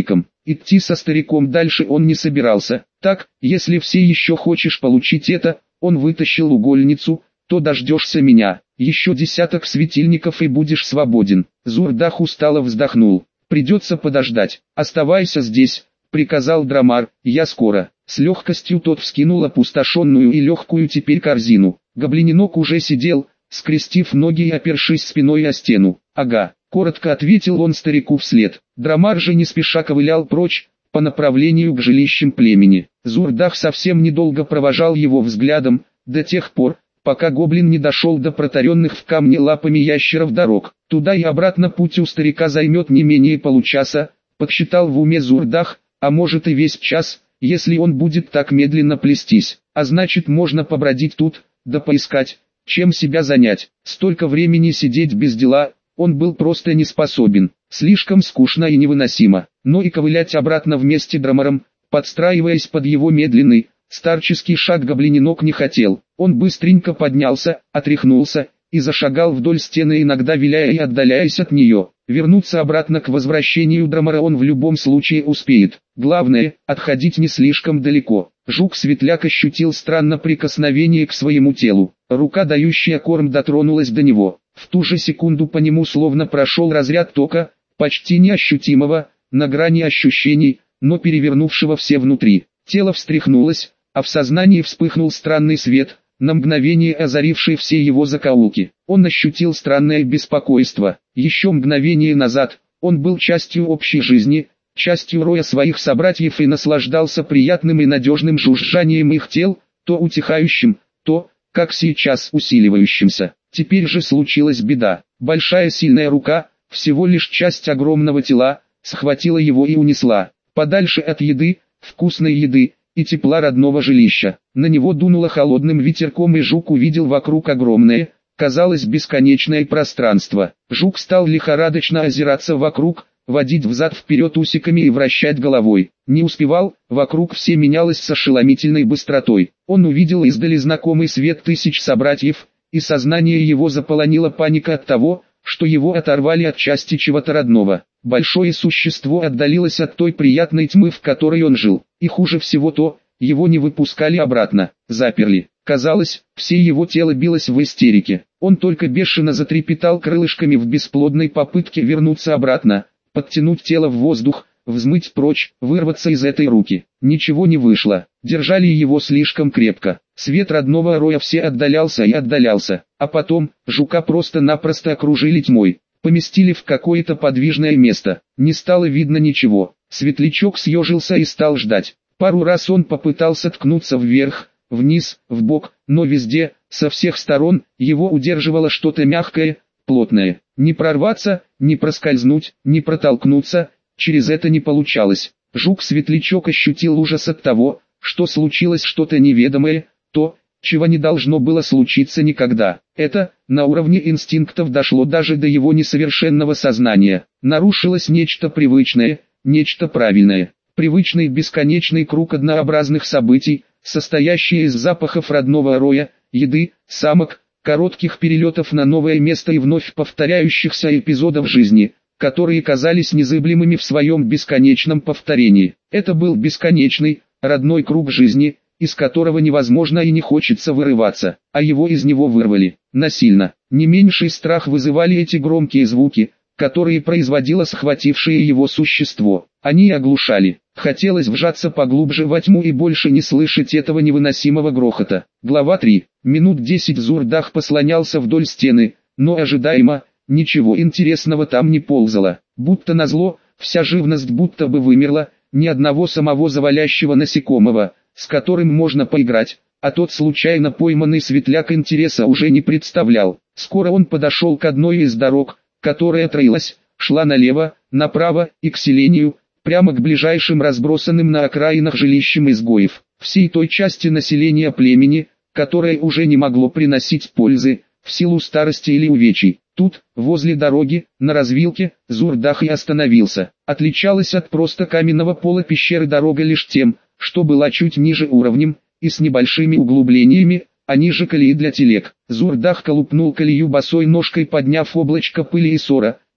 Идти со стариком дальше он не собирался. Так, если все еще хочешь получить это, он вытащил угольницу, то дождешься меня. Еще десяток светильников и будешь свободен. Зурдах устало вздохнул. Придется подождать. Оставайся здесь, приказал Драмар, я скоро. С легкостью тот вскинул опустошенную и легкую теперь корзину. Гоблиненок уже сидел, скрестив ноги и опершись спиной о стену. «Ага», — коротко ответил он старику вслед. Драмар же не спеша ковылял прочь, по направлению к жилищам племени. Зурдах совсем недолго провожал его взглядом, до тех пор, пока гоблин не дошел до протаренных в камне лапами ящеров дорог. Туда и обратно путь у старика займет не менее получаса, подсчитал в уме Зурдах, а может и весь час, если он будет так медленно плестись. А значит, можно побродить тут, да поискать, чем себя занять. Столько времени сидеть без дела, он был просто не способен. Слишком скучно и невыносимо. Но и ковылять обратно вместе с Драмаром, подстраиваясь под его медленный, старческий шаг гоблиненок не хотел. Он быстренько поднялся, отряхнулся и зашагал вдоль стены, иногда виляя и отдаляясь от нее. Вернуться обратно к возвращению Драмара он в любом случае успеет. Главное, отходить не слишком далеко. Жук-светляк ощутил странное прикосновение к своему телу. Рука, дающая корм, дотронулась до него. В ту же секунду по нему словно прошел разряд тока, почти неощутимого, на грани ощущений, но перевернувшего все внутри. Тело встряхнулось, а в сознании вспыхнул странный свет, на мгновение озаривший все его закоулки. Он ощутил странное беспокойство. Еще мгновение назад он был частью общей жизни, частью роя своих собратьев и наслаждался приятным и надежным жужжанием их тел, то утихающим, то, как сейчас, усиливающимся. Теперь же случилась беда. Большая сильная рука, всего лишь часть огромного тела, схватила его и унесла подальше от еды, вкусной еды и тепла родного жилища. На него дунуло холодным ветерком, и жук увидел вокруг огромное, казалось, бесконечное пространство. Жук стал лихорадочно озираться вокруг, водить взад-вперед усиками и вращать головой. Не успевал, вокруг все менялось с ошеломительной быстротой. Он увидел издали знакомый свет тысяч собратьев, и сознание его заполонила паника от того, что его оторвали от части чего-то родного. Большое существо отдалилось от той приятной тьмы, в которой он жил. И хуже всего то, его не выпускали обратно, заперли. Казалось, все его тело билось в истерике. Он только бешено затрепетал крылышками в бесплодной попытке вернуться обратно, подтянуть тело в воздух, взмыть прочь, вырваться из этой руки. Ничего не вышло. Держали его слишком крепко. Свет родного роя все отдалялся и отдалялся. А потом, жука просто-напросто окружили тьмой. Поместили в какое-то подвижное место. Не стало видно ничего. Светлячок съежился и стал ждать. Пару раз он попытался ткнуться вверх, вниз, вбок, но везде, со всех сторон, его удерживало что-то мягкое, плотное. Не прорваться, не проскользнуть, не протолкнуться, через это не получалось. Жук-светлячок ощутил ужас от того, что случилось что-то неведомое, то, чего не должно было случиться никогда. Это, на уровне инстинктов, дошло даже до его несовершенного сознания. Нарушилось нечто привычное, нечто правильное. Привычный бесконечный круг однообразных событий, состоящий из запахов родного роя, еды, самок, коротких перелетов на новое место и вновь повторяющихся эпизодов жизни, которые казались незыблемыми в своем бесконечном повторении. Это был бесконечный, родной круг жизни, из которого невозможно и не хочется вырываться, а его из него вырвали, насильно. Не меньший страх вызывали эти громкие звуки, которые производило схватившее его существо. Они оглушали. Хотелось вжаться поглубже во тьму и больше не слышать этого невыносимого грохота. Глава три. Минут десять Зурдах послонялся вдоль стены, но ожидаемо, ничего интересного там не ползало. Будто назло, вся живность будто бы вымерла, ни одного самого завалящего насекомого, с которым можно поиграть, а тот случайно пойманный светляк интереса уже не представлял. Скоро он подошел к одной из дорог, которая троилась, шла налево, направо и к селению, прямо к ближайшим разбросанным на окраинах жилищам изгоев. Всей той части населения племени, которое уже не могло приносить пользы, в силу старости или увечий. Тут, возле дороги, на развилке, Зурдах и остановился. Отличалась от просто каменного пола пещеры дорога лишь тем, что была чуть ниже уровнем, и с небольшими углублениями, а ниже колеи для телег. Зурдах колупнул колею босой ножкой, подняв облачко пыли и сора,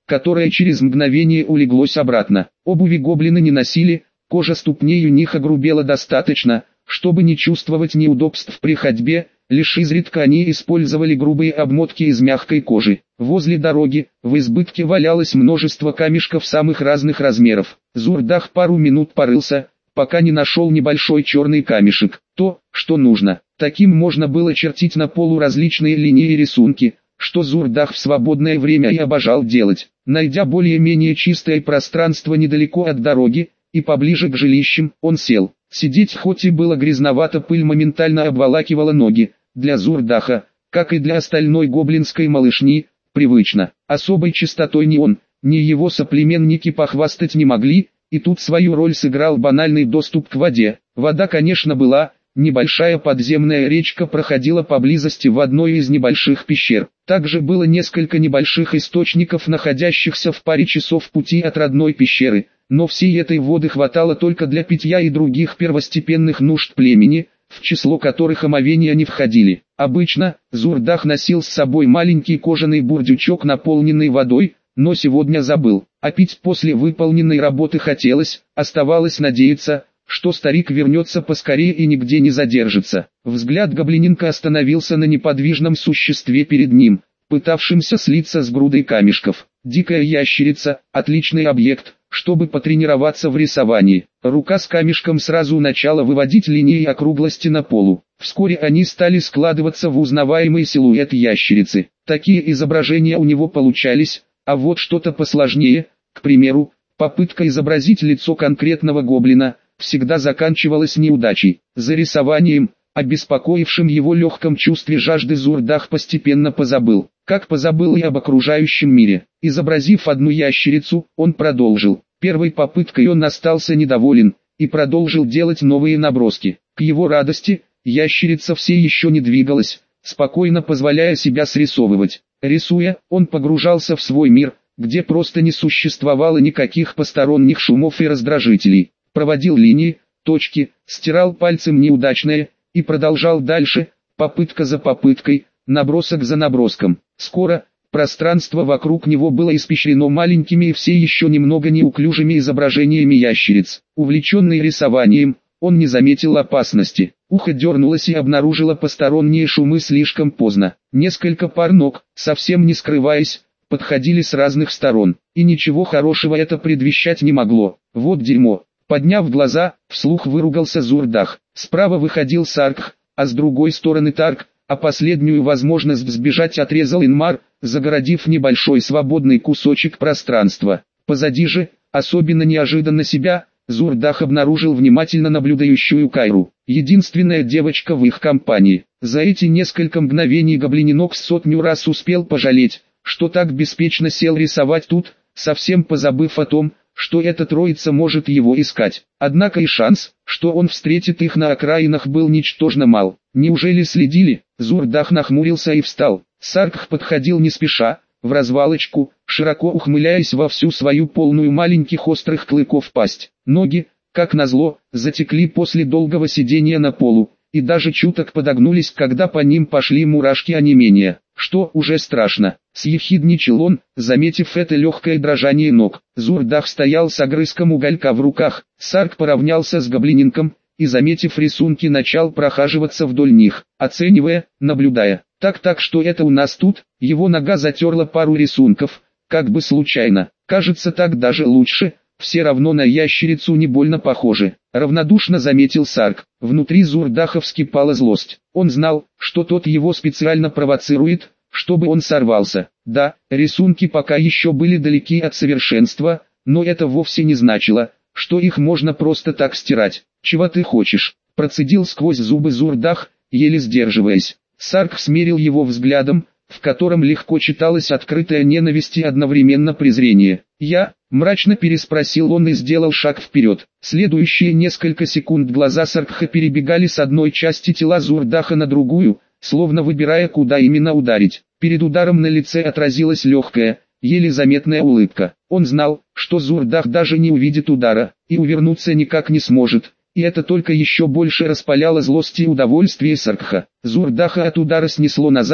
которое через мгновение улеглось обратно. Обуви гоблины не носили, кожа ступней у них огрубела достаточно, чтобы не чувствовать неудобств при ходьбе, лишь изредка они использовали грубые обмотки из мягкой кожи. Возле дороги, в избытке валялось множество камешков самых разных размеров. Зурдах пару минут порылся, пока не нашел небольшой черный камешек. То, что нужно. Таким можно было чертить на полу различные линии и рисунки, что Зурдах в свободное время и обожал делать. Найдя более-менее чистое пространство недалеко от дороги, и поближе к жилищам, он сел. Сидеть хоть и было грязновато, пыль моментально обволакивала ноги. Для Зурдаха, как и для остальной гоблинской малышни, привычно. Особой чистотой ни он, ни его соплеменники похвастать не могли, и тут свою роль сыграл банальный доступ к воде. Вода, конечно, была. Небольшая подземная речка проходила поблизости в одной из небольших пещер. Также было несколько небольших источников, находящихся в паре часов пути от родной пещеры, но всей этой воды хватало только для питья и других первостепенных нужд племени, в число которых омовения не входили. Обычно, Зурдах носил с собой маленький кожаный бурдючок, наполненный водой, но сегодня забыл, а пить после выполненной работы хотелось. Оставалось надеяться, что старик вернется поскорее и нигде не задержится. Взгляд гоблиненка остановился на неподвижном существе перед ним, пытавшемся слиться с грудой камешков. Дикая ящерица – отличный объект, чтобы потренироваться в рисовании. Рука с камешком сразу начала выводить линии округлости на полу. Вскоре они стали складываться в узнаваемый силуэт ящерицы. Такие изображения у него получались, а вот что-то посложнее, к примеру, попытка изобразить лицо конкретного гоблина – всегда заканчивалась неудачей. За рисованием, обеспокоившим его легком чувстве жажды, Зурдах постепенно позабыл, как позабыл и об окружающем мире. Изобразив одну ящерицу, он продолжил. Первой попыткой он остался недоволен, и продолжил делать новые наброски. К его радости, ящерица все еще не двигалась, спокойно позволяя себя срисовывать. Рисуя, он погружался в свой мир, где просто не существовало никаких посторонних шумов и раздражителей. Проводил линии, точки, стирал пальцем неудачное, и продолжал дальше, попытка за попыткой, набросок за наброском. Скоро, пространство вокруг него было испещрено маленькими и все еще немного неуклюжими изображениями ящериц. Увлеченный рисованием, он не заметил опасности. Ухо дернулось и обнаружило посторонние шумы слишком поздно. Несколько пар ног, совсем не скрываясь, подходили с разных сторон, и ничего хорошего это предвещать не могло. Вот дерьмо. Подняв глаза, вслух выругался Зурдах. Справа выходил Саркх, а с другой стороны Тарк, а последнюю возможность сбежать отрезал Инмар, загородив небольшой свободный кусочек пространства. Позади же, особенно неожиданно себя, Зурдах обнаружил внимательно наблюдающую Кайру, единственная девочка в их компании. За эти несколько мгновений гоблиненок сотню раз успел пожалеть, что так беспечно сел рисовать тут, совсем позабыв о том, что эта троица может его искать. Однако и шанс, что он встретит их на окраинах, был ничтожно мал. Неужели следили? Зурдах нахмурился и встал. Саркх подходил не спеша, в развалочку, широко ухмыляясь во всю свою полную маленьких острых клыков пасть. Ноги, как назло, затекли после долгого сидения на полу, и даже чуток подогнулись, когда по ним пошли мурашки онемения. Что уже страшно, съехидничал он, заметив это легкое дрожание ног. Зурдах стоял с огрызком уголька в руках. Сарк поравнялся с гоблиненком, и, заметив рисунки, начал прохаживаться вдоль них, оценивая, наблюдая. Так-так, что это у нас тут? Его нога затерла пару рисунков, как бы случайно. Кажется, так даже лучше, все равно на ящерицу не больно похоже. Равнодушно заметил Сарк. Внутри Зурдаха вскипала злость. Он знал, что тот его специально провоцирует, чтобы он сорвался. Да, рисунки пока еще были далеки от совершенства, но это вовсе не значило, что их можно просто так стирать. «Чего ты хочешь?» – процедил сквозь зубы Зурдах, еле сдерживаясь. Сарк смерил его взглядом, в котором легко читалась открытая ненависть и одновременно презрение. «Я?» – мрачно переспросил он и сделал шаг вперед. Следующие несколько секунд глаза Саркха перебегали с одной части тела Зурдаха на другую, словно выбирая, куда именно ударить. Перед ударом на лице отразилась легкая, еле заметная улыбка. Он знал, что Зурдах даже не увидит удара, и увернуться никак не сможет. И это только еще больше распаляло злость и удовольствие Саркха. Зурдаха от удара снесло назад,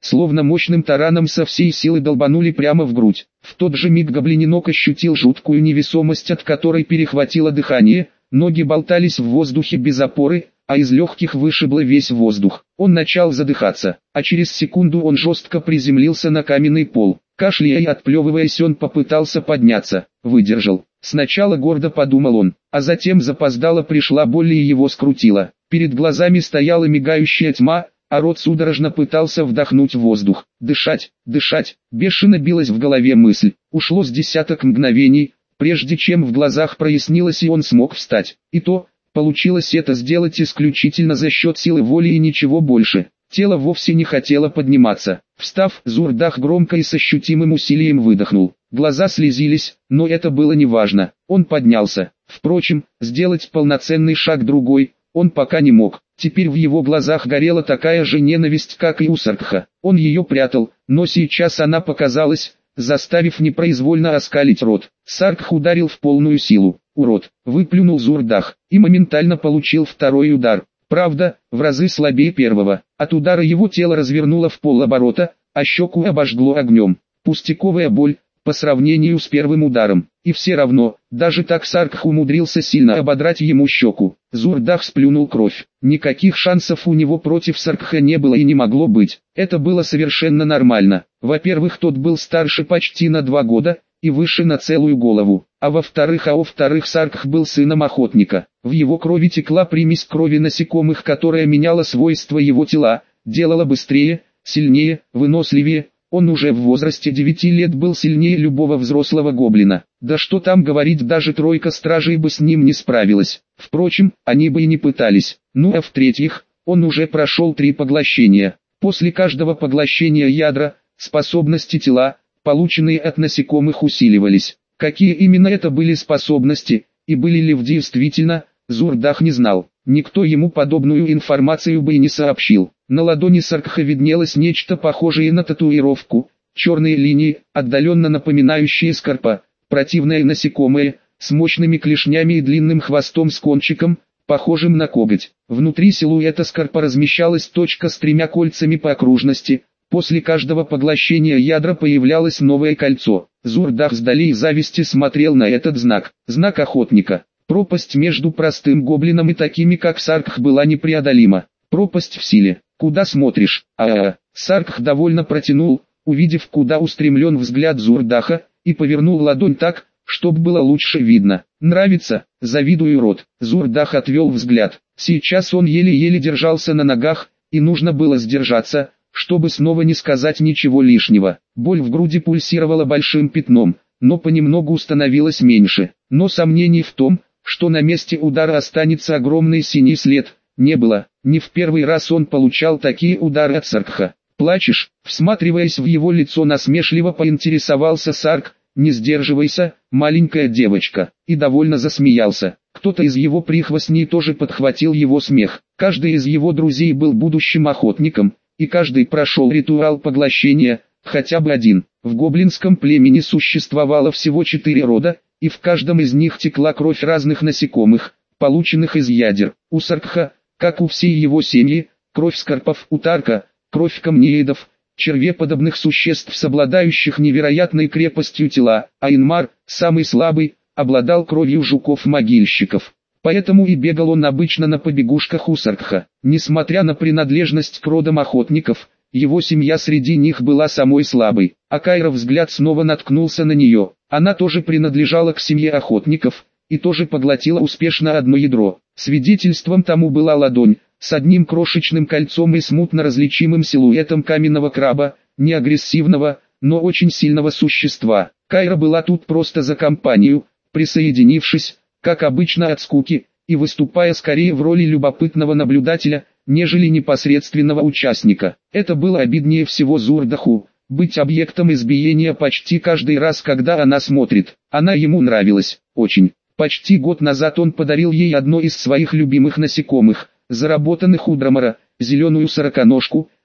словно мощным тараном со всей силы долбанули прямо в грудь. В тот же миг гоблиненок ощутил жуткую невесомость, от которой перехватило дыхание, ноги болтались в воздухе без опоры, а из легких вышибло весь воздух. Он начал задыхаться, а через секунду он жестко приземлился на каменный пол. Кашляя и отплевываясь, он попытался подняться, выдержал. Сначала гордо подумал он, а затем запоздало пришла боль и его скрутило. Перед глазами стояла мигающая тьма, а рот судорожно пытался вдохнуть воздух. Дышать, дышать, бешено билась в голове мысль. Ушло с десяток мгновений, прежде чем в глазах прояснилось и он смог встать. И то, получилось это сделать исключительно за счет силы воли и ничего больше. Тело вовсе не хотело подниматься. Встав, Зурдах громко и с ощутимым усилием выдохнул. Глаза слезились, но это было неважно. Он поднялся. Впрочем, сделать полноценный шаг другой он пока не мог. Теперь в его глазах горела такая же ненависть, как и у Саркха. Он ее прятал, но сейчас она показалась, заставив непроизвольно оскалить рот. Саркх ударил в полную силу. «Урод!» — выплюнул Зурдах, и моментально получил второй удар. Правда, в разы слабее первого. От удара его тело развернуло в полоборота, а щеку обожгло огнем. Пустяковая боль, по сравнению с первым ударом. И все равно, даже так Саркх умудрился сильно ободрать ему щеку. Зурдах сплюнул кровь. Никаких шансов у него против Саркха не было и не могло быть. Это было совершенно нормально. Во-первых, тот был старше почти на два года, и выше на целую голову. А во-вторых, а во-вторых, Саркх был сыном охотника. В его крови текла примесь крови насекомых, которая меняла свойства его тела, делала быстрее, сильнее, выносливее. Он уже в возрасте девяти лет был сильнее любого взрослого гоблина. Да что там говорить, даже тройка стражей бы с ним не справилась. Впрочем, они бы и не пытались. Ну а в-третьих, он уже прошел три поглощения. После каждого поглощения ядра, способности тела, полученные от насекомых, усиливались. Какие именно это были способности, и были ли в действительно, Зурдах не знал. Никто ему подобную информацию бы и не сообщил. На ладони Саркха виднелось нечто похожее на татуировку, черные линии, отдаленно напоминающие скорпа, противное насекомое, с мощными клешнями и длинным хвостом с кончиком, похожим на коготь. Внутри силуэта скорпа размещалась точка с тремя кольцами по окружности. После каждого поглощения ядра появлялось новое кольцо. Зурдах с долей зависти смотрел на этот знак, знак охотника. Пропасть между простым гоблином и такими как Саркх была непреодолима. Пропасть в силе. Куда смотришь? А-а-а. Саркх довольно протянул, увидев, куда устремлен взгляд Зурдаха, и повернул ладонь так, чтобы было лучше видно. Нравится? Завидую, рот. Зурдах отвел взгляд. Сейчас он еле-еле держался на ногах, и нужно было сдержаться, чтобы снова не сказать ничего лишнего. Боль в груди пульсировала большим пятном, но понемногу становилась меньше. Но сомнений в том, что на месте удара останется огромный синий след, не было. Не в первый раз он получал такие удары от Саркха. «Плачешь?» Всматриваясь в его лицо, насмешливо поинтересовался Саркх. «Не сдерживайся, маленькая девочка», и довольно засмеялся. Кто-то из его прихвостней тоже подхватил его смех. Каждый из его друзей был будущим охотником, и каждый прошел ритуал поглощения, хотя бы один. В гоблинском племени существовало всего четыре рода, и в каждом из них текла кровь разных насекомых, полученных из ядер. У Саркха, как у всей его семьи, кровь скорпов, у Тарка, кровь камнеедов, червеподобных существ с обладающих невероятной крепостью тела, а Инмар, самый слабый, обладал кровью жуков-могильщиков. Поэтому и бегал он обычно на побегушках у Саркха. Несмотря на принадлежность к родам охотников, его семья среди них была самой слабой. А Кайра взгляд снова наткнулся на нее. Она тоже принадлежала к семье охотников, и тоже поглотила успешно одно ядро. Свидетельством тому была ладонь, с одним крошечным кольцом и смутно различимым силуэтом каменного краба, не агрессивного, но очень сильного существа. Кайра была тут просто за компанию, присоединившись, как обычно от скуки, и выступая скорее в роли любопытного наблюдателя, нежели непосредственного участника. Это было обиднее всего Зурдаху, быть объектом избиения почти каждый раз, когда она смотрит. Она ему нравилась, очень. Почти год назад он подарил ей одно из своих любимых насекомых, заработанных у Драмара, зеленую сороконожку,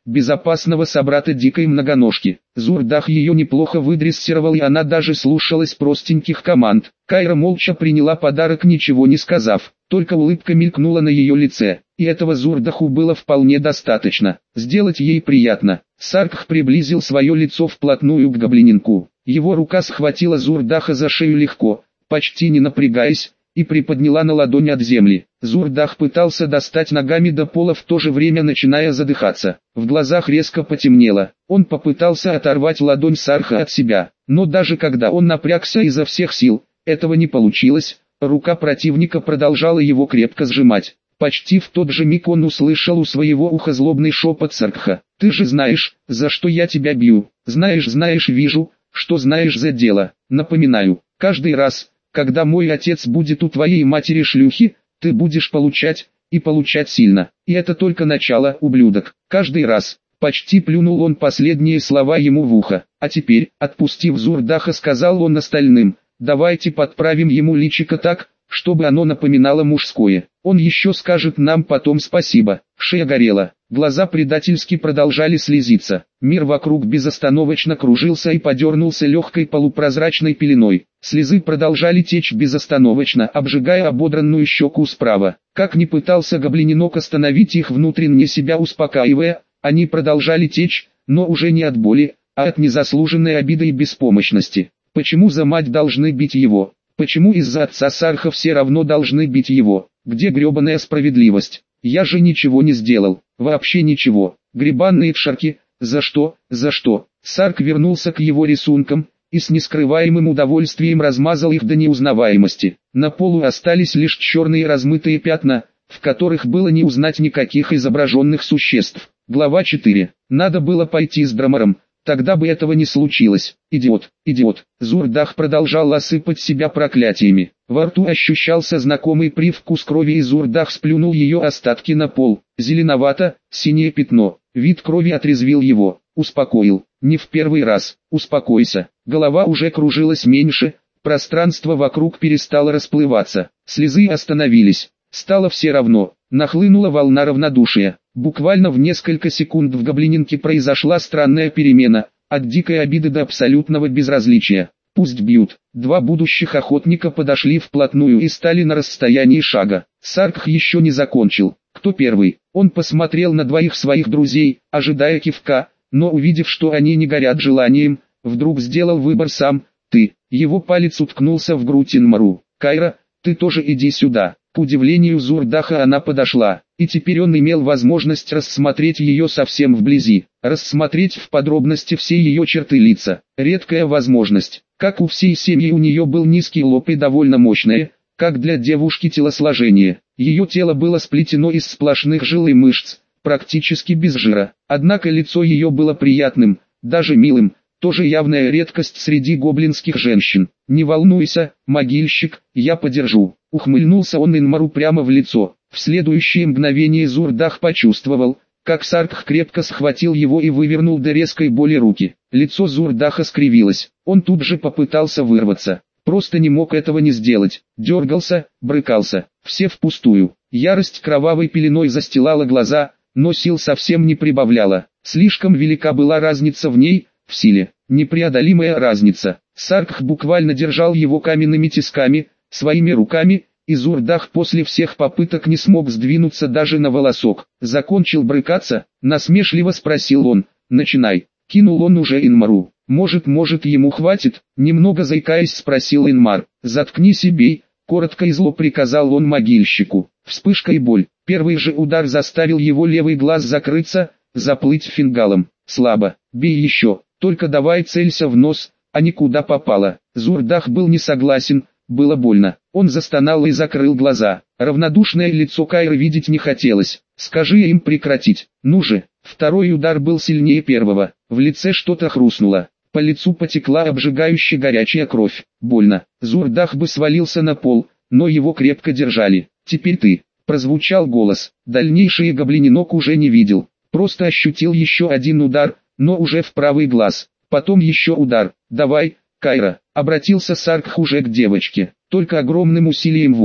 безопасного собрата дикой многоножки. Зурдах ее неплохо выдрессировал, и она даже слушалась простеньких команд. Кайра молча приняла подарок, ничего не сказав, только улыбка мелькнула на ее лице, и этого Зурдаху было вполне достаточно. Сделать ей приятно. Саркх приблизил свое лицо вплотную к гоблининку. Его рука схватила Зурдаха за шею легко, почти не напрягаясь, и приподняла на ладонь от земли. Зурдах пытался достать ногами до пола, в то же время начиная задыхаться. В глазах резко потемнело. Он попытался оторвать ладонь Саркха от себя, но даже когда он напрягся изо всех сил, этого не получилось. Рука противника продолжала его крепко сжимать. Почти в тот же миг он услышал у своего уха злобный шепот Саркха. «Ты же знаешь, за что я тебя бью. Знаешь, знаешь, вижу, что знаешь за дело. Напоминаю, каждый раз, когда мой отец будет у твоей матери шлюхи, ты будешь получать, и получать сильно. И это только начало, ублюдок. Каждый раз». Почти плюнул он последние слова ему в ухо. А теперь, отпустив Зурдаха, сказал он остальным: «Давайте подправим ему личико так, чтобы оно напоминало мужское. Он еще скажет нам потом спасибо». Шея горела, глаза предательски продолжали слезиться. Мир вокруг безостановочно кружился и подернулся легкой полупрозрачной пеленой. Слезы продолжали течь безостановочно, обжигая ободранную щеку справа. Как ни пытался гоблининок остановить их, внутренне себя успокаивая, они продолжали течь, но уже не от боли, а от незаслуженной обиды и беспомощности. Почему за мать должны бить его? Почему из-за отца Саркха все равно должны бить его? Где гребаная справедливость? Я же ничего не сделал, вообще ничего. Гребанные тшарки, за что, за что? Сарк вернулся к его рисункам и с нескрываемым удовольствием размазал их до неузнаваемости. На полу остались лишь черные размытые пятна, в которых было не узнать никаких изображенных существ. Глава четыре. Надо было пойти с Драмаром, тогда бы этого не случилось. Идиот, идиот. Зурдах продолжал осыпать себя проклятиями. Во рту ощущался знакомый привкус крови, и Зурдах сплюнул ее остатки на пол. Зеленовато, синее пятно. Вид крови отрезвил его, успокоил. Не в первый раз. Успокойся. Голова уже кружилась меньше, пространство вокруг перестало расплываться. Слезы остановились. Стало все равно. Нахлынула волна равнодушия. Буквально в несколько секунд в гоблининке произошла странная перемена, от дикой обиды до абсолютного безразличия. Пусть бьют. Два будущих охотника подошли вплотную и стали на расстоянии шага. Саркх еще не закончил. Кто первый? Он посмотрел на двоих своих друзей, ожидая кивка, но увидев, что они не горят желанием, вдруг сделал выбор сам. Ты. Его палец уткнулся в грудь Инмару. Кайра, ты тоже иди сюда. К удивлению Зурдаха она подошла, и теперь он имел возможность рассмотреть ее совсем вблизи, рассмотреть в подробности все ее черты лица. Редкая возможность. Как у всей семьи, у нее был низкий лоб и довольно мощное, как для девушки, телосложение. Ее тело было сплетено из сплошных жил и мышц, практически без жира. Однако лицо ее было приятным, даже милым, тоже явная редкость среди гоблинских женщин. «Не волнуйся, могильщик, я подержу». Ухмыльнулся он Инмару прямо в лицо. В следующее мгновение Зурдах почувствовал, как Саркх крепко схватил его и вывернул до резкой боли руки. Лицо Зурдаха скривилось. Он тут же попытался вырваться. Просто не мог этого не сделать. Дергался, брыкался. Все впустую. Ярость кровавой пеленой застилала глаза, но сил совсем не прибавляла. Слишком велика была разница в ней, в силе. Непреодолимая разница. Саркх буквально держал его каменными тисками, своими руками, и Зурдах после всех попыток не смог сдвинуться даже на волосок. «Закончил брыкаться?» — насмешливо спросил он. «Начинай». Кинул он уже Инмару. «Может, может ему хватит?» — немного заикаясь спросил Инмар. «Заткнись и бей», — коротко и зло приказал он могильщику. Вспышка и боль. Первый же удар заставил его левый глаз закрыться, заплыть фингалом. «Слабо. Бей еще. Только давай целься в нос, а не куда попало». Зурдах был не согласен. Было больно. Он застонал и закрыл глаза. Равнодушное лицо Кайры видеть не хотелось. «Скажи им прекратить. Ну же». Второй удар был сильнее первого. В лице что-то хрустнуло. По лицу потекла обжигающая горячая кровь. Больно. Зурдах бы свалился на пол, но его крепко держали. «Теперь ты». Прозвучал голос. Дальнейшее гоблининок уже не видел. Просто ощутил еще один удар, но уже в правый глаз. Потом еще удар. «Давай, Кайра», — обратился Саркх уже к девочке. Только огромным усилием воли,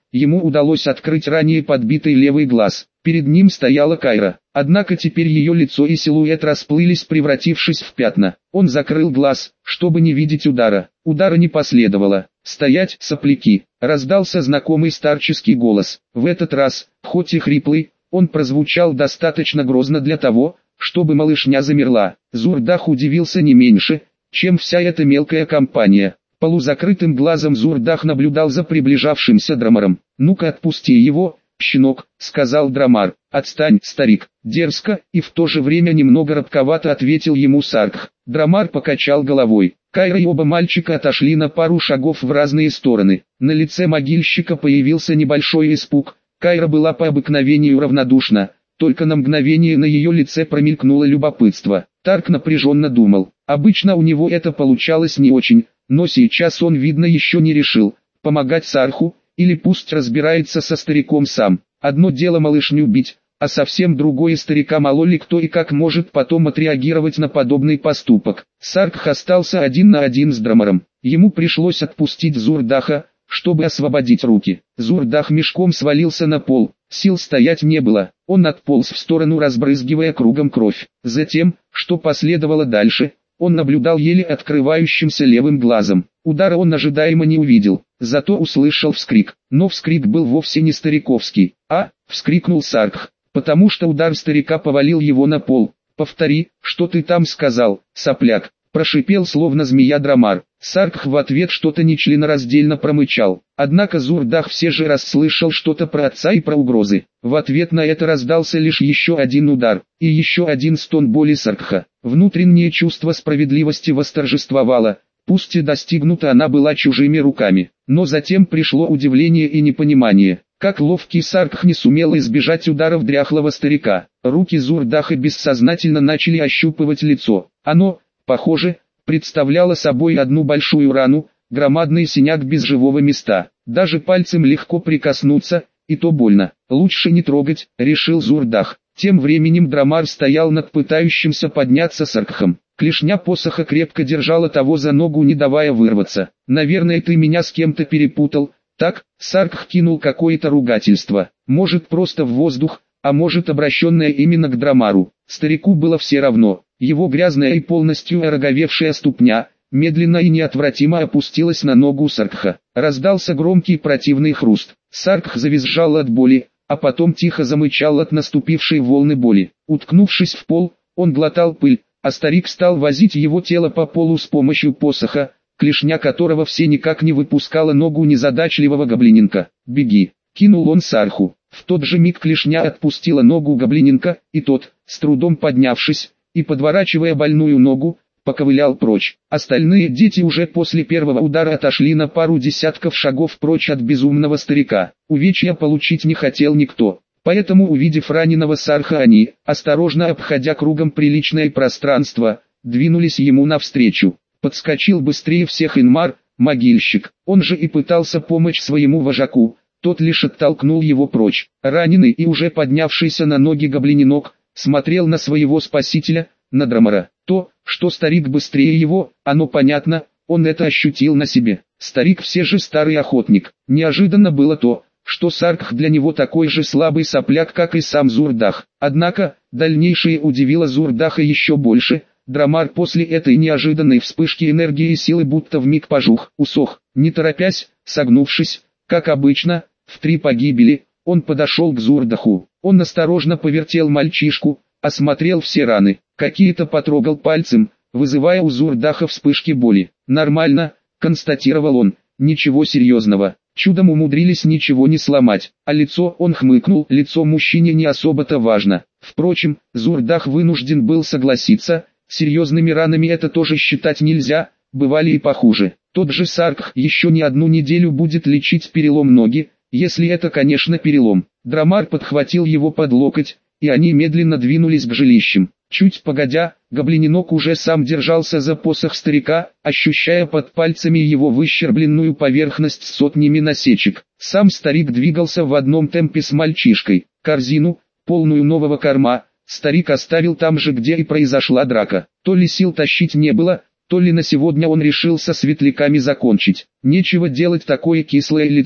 ему удалось открыть ранее подбитый левый глаз. Перед ним стояла Кайра, однако теперь ее лицо и силуэт расплылись, превратившись в пятна. Он закрыл глаз, чтобы не видеть удара. Удара не последовало. «Стоять, сопляки!» — раздался знакомый старческий голос. В этот раз, хоть и хриплый, он прозвучал достаточно грозно для того, чтобы малышня замерла. Зурдах удивился не меньше, чем вся эта мелкая компания. Полузакрытым глазом Зурдах наблюдал за приближавшимся Драмаром. «Ну-ка отпусти его, щенок», — сказал Драмар. «Отстань, старик», — дерзко и в то же время немного робковато ответил ему Саркх. Драмар покачал головой. Кайра и оба мальчика отошли на пару шагов в разные стороны. На лице могильщика появился небольшой испуг. Кайра была по обыкновению равнодушна, только на мгновение на ее лице промелькнуло любопытство. Тарк напряженно думал. Обычно у него это получалось не очень, но сейчас он, видно, еще не решил, помогать Сарху, или пусть разбирается со стариком сам. Одно дело малышню бить, а совсем другое старика мало ли кто и как может потом отреагировать на подобный поступок. Саркх остался один на один с Драмаром. Ему пришлось отпустить Зурдаха, чтобы освободить руки. Зурдах мешком свалился на пол, сил стоять не было, он отполз в сторону, разбрызгивая кругом кровь. Затем, что последовало дальше, он наблюдал еле открывающимся левым глазом. Удара он ожидаемо не увидел, зато услышал вскрик. Но вскрик был вовсе не стариковский. «А!» — вскрикнул Саркх, потому что удар старика повалил его на пол. «Повтори, что ты там сказал, сопляк!» — прошипел словно змея Драмар. Саркх в ответ что-то нечленораздельно промычал. Однако Зурдах все же расслышал что-то про отца и про угрозы. В ответ на это раздался лишь еще один удар, и еще один стон боли Саркха. Внутреннее чувство справедливости восторжествовало, пусть и достигнута она была чужими руками. Но затем пришло удивление и непонимание. Как ловкий Саркх не сумел избежать ударов дряхлого старика. Руки Зурдаха бессознательно начали ощупывать лицо. Оно, похоже, представляло собой одну большую рану, громадный синяк без живого места. Даже пальцем легко прикоснуться, и то больно. «Лучше не трогать», — решил Зурдах. Тем временем Драмар стоял над пытающимся подняться Саркхом. Клешня посоха крепко держала того за ногу, не давая вырваться. «Наверное, ты меня с кем-то перепутал». Так, Саркх кинул какое-то ругательство. Может, просто в воздух, а может, обращенное именно к Драмару. Старику было все равно. Его грязная и полностью ороговевшая ступня медленно и неотвратимо опустилась на ногу Саркха. Раздался громкий противный хруст. Саркх завизжал от боли, а потом тихо замычал от наступившей волны боли. Уткнувшись в пол, он глотал пыль, а старик стал возить его тело по полу с помощью посоха, клешня которого все никак не выпускала ногу незадачливого гоблиненка. «Беги!» — кинул он Сарху. В тот же миг клешня отпустила ногу гоблиненка, и тот, с трудом поднявшись и подворачивая больную ногу, поковылял прочь. Остальные дети уже после первого удара отошли на пару десятков шагов прочь от безумного старика. Увечья получить не хотел никто. Поэтому, увидев раненого Сарха, они, осторожно обходя кругом приличное пространство, двинулись ему навстречу. Подскочил быстрее всех Инмар, могильщик. Он же и пытался помочь своему вожаку, тот лишь оттолкнул его прочь. Раненый и уже поднявшийся на ноги гоблиненок смотрел на своего спасителя, на Драмара. То, что старик быстрее его, оно понятно, он это ощутил на себе. Старик все же старый охотник. Неожиданно было то, что Саркх для него такой же слабый сопляк, как и сам Зурдах. Однако, дальнейшее удивило Зурдаха еще больше. Драмар после этой неожиданной вспышки энергии и силы будто вмиг пожух, усох. Не торопясь, согнувшись, как обычно, в три погибели, он подошел к Зурдаху. Он осторожно повертел мальчишку, осмотрел все раны, какие-то потрогал пальцем, вызывая у Зурдаха вспышки боли. «Нормально», — констатировал он, — «ничего серьезного». Чудом умудрились ничего не сломать, а лицо, он хмыкнул, лицо мужчине не особо-то важно. Впрочем, Зурдах вынужден был согласиться, серьезными ранами это тоже считать нельзя, бывали и похуже. Тот же Саркх еще не одну неделю будет лечить перелом ноги, если это, конечно, перелом. Драмар подхватил его под локоть, и они медленно двинулись к жилищам. Чуть погодя, гоблиненок уже сам держался за посох старика, ощущая под пальцами его выщербленную поверхность с сотнями насечек. Сам старик двигался в одном темпе с мальчишкой. Корзину, полную нового корма, старик оставил там же, где и произошла драка. То ли сил тащить не было, то ли на сегодня он решил со светляками закончить. Нечего делать такое кислое лицо.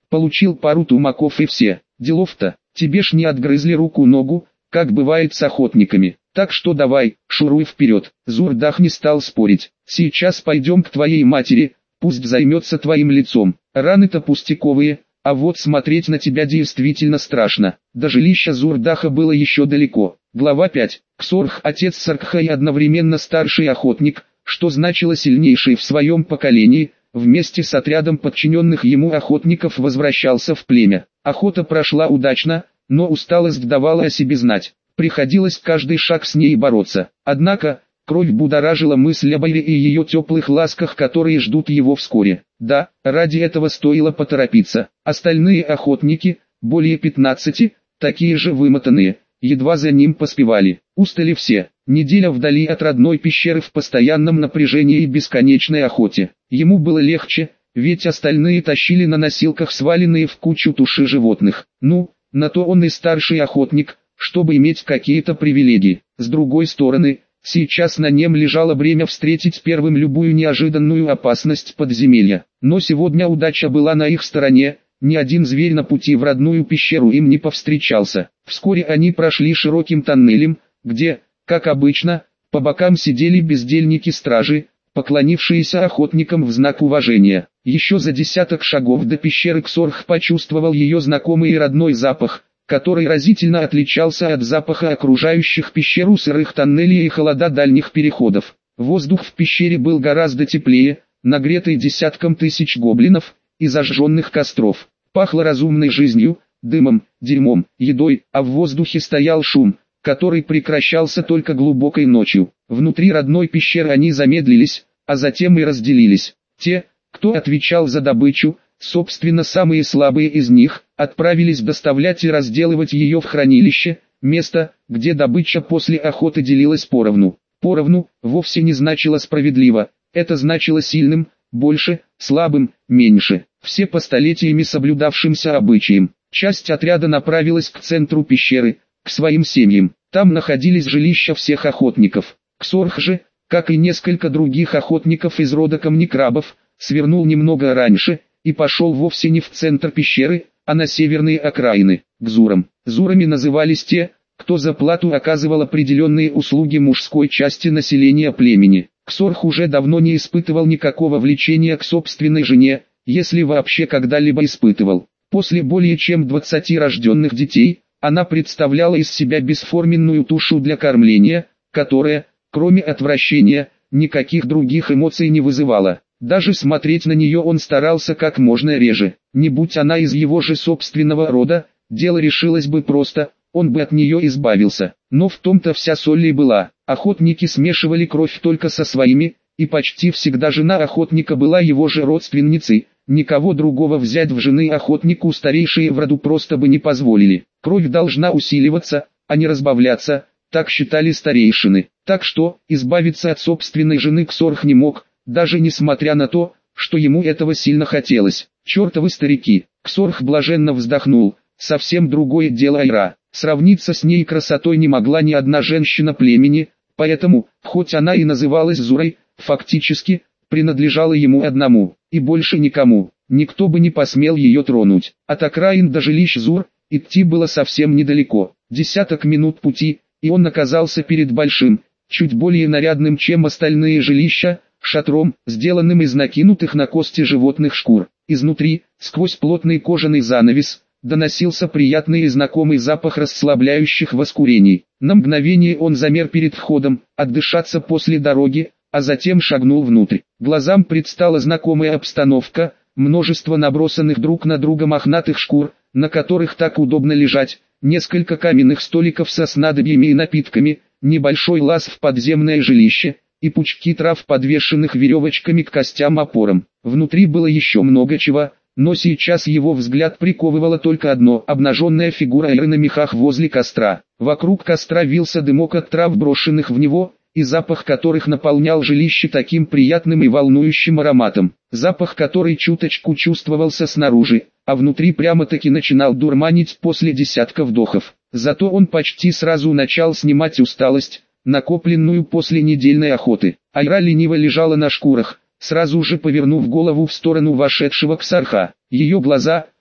получил пару тумаков и все. Делов-то, тебе ж не отгрызли руку-ногу, как бывает с охотниками. Так что давай, шуруй вперед. Зурдах не стал спорить. Сейчас пойдем к твоей матери, пусть займется твоим лицом. Раны-то пустяковые, а вот смотреть на тебя действительно страшно. До жилища Зурдаха было еще далеко. Глава пять. Ксорх, отец Саркха и одновременно старший охотник, что значило сильнейший в своем поколении, вместе с отрядом подчиненных ему охотников возвращался в племя. Охота прошла удачно, но усталость давала о себе знать. Приходилось каждый шаг с ней бороться. Однако, кровь будоражила мысль об Айре и ее теплых ласках, которые ждут его вскоре. Да, ради этого стоило поторопиться. Остальные охотники, более пятнадцати, такие же вымотанные, едва за ним поспевали. Устали все. Неделя вдали от родной пещеры в постоянном напряжении и бесконечной охоте. Ему было легче, ведь остальные тащили на носилках сваленные в кучу туши животных. Ну, на то он и старший охотник, чтобы иметь какие-то привилегии. С другой стороны, сейчас на нем лежало бремя встретить первым любую неожиданную опасность подземелья. Но сегодня удача была на их стороне, ни один зверь на пути в родную пещеру им не повстречался. Вскоре они прошли широким тоннелем, где, как обычно, по бокам сидели бездельники-стражи, поклонившиеся охотникам в знак уважения. Еще за десяток шагов до пещеры Ксорх почувствовал ее знакомый и родной запах, который разительно отличался от запаха окружающих пещеру сырых тоннелей и холода дальних переходов. Воздух в пещере был гораздо теплее, нагретый десятком тысяч гоблинов и зажженных костров. Пахло разумной жизнью, дымом, дерьмом, едой, а в воздухе стоял шум, который прекращался только глубокой ночью. Внутри родной пещеры они замедлились, а затем и разделились. Те, кто отвечал за добычу, собственно самые слабые из них, отправились доставлять и разделывать ее в хранилище, место, где добыча после охоты делилась поровну. Поровну вовсе не значило справедливо, это значило сильным, больше, слабым, меньше. Все по столетиями соблюдавшимся обычаям. Часть отряда направилась к центру пещеры, к своим семьям. Там находились жилища всех охотников. Ксорх же, как и несколько других охотников из рода камнекрабов, свернул немного раньше и пошел вовсе не в центр пещеры, а на северные окраины, к Зурам. Зурами назывались те, кто за плату оказывал определенные услуги мужской части населения племени. Ксорх уже давно не испытывал никакого влечения к собственной жене, если вообще когда-либо испытывал. После более чем двадцати рожденных детей, она представляла из себя бесформенную тушу для кормления, которая, кроме отвращения, никаких других эмоций не вызывала. Даже смотреть на нее он старался как можно реже. Не будь она из его же собственного рода, дело решилось бы просто, он бы от нее избавился. Но в том-то вся соль и была. Охотники смешивали кровь только со своими, и почти всегда жена охотника была его же родственницей. Никого другого взять в жены охотнику старейшие в роду просто бы не позволили. Кровь должна усиливаться, а не разбавляться, так считали старейшины. Так что, избавиться от собственной жены Ксорх не мог, даже несмотря на то, что ему этого сильно хотелось. Чертовы старики. Ксорх блаженно вздохнул. Совсем другое дело Айра. Сравниться с ней красотой не могла ни одна женщина племени, поэтому, хоть она и называлась Зурой, фактически, принадлежала ему одному, и больше никому. Никто бы не посмел ее тронуть. От окраин до жилищ Зур идти было совсем недалеко. Десяток минут пути, и он оказался перед большим, чуть более нарядным, чем остальные жилища, шатром, сделанным из накинутых на кости животных шкур. Изнутри, сквозь плотный кожаный занавес, доносился приятный и знакомый запах расслабляющих воскурений. На мгновение он замер перед входом, отдышаться после дороги, а затем шагнул внутрь. Глазам предстала знакомая обстановка, множество набросанных друг на друга мохнатых шкур, на которых так удобно лежать, несколько каменных столиков со снадобьями и напитками, небольшой лаз в подземное жилище, и пучки трав, подвешенных веревочками к костям-опорам. Внутри было еще много чего, но сейчас его взгляд приковывало только одно – обнаженная фигура Айры на мехах возле костра. Вокруг костра вился дымок от трав, брошенных в него, и запах которых наполнял жилище таким приятным и волнующим ароматом. Запах, который чуточку чувствовался снаружи, а внутри прямо-таки начинал дурманить после десятка вдохов. Зато он почти сразу начал снимать усталость, накопленную после недельной охоты. Айра лениво лежала на шкурах, сразу же повернув голову в сторону вошедшего Ксорха. Ее глаза,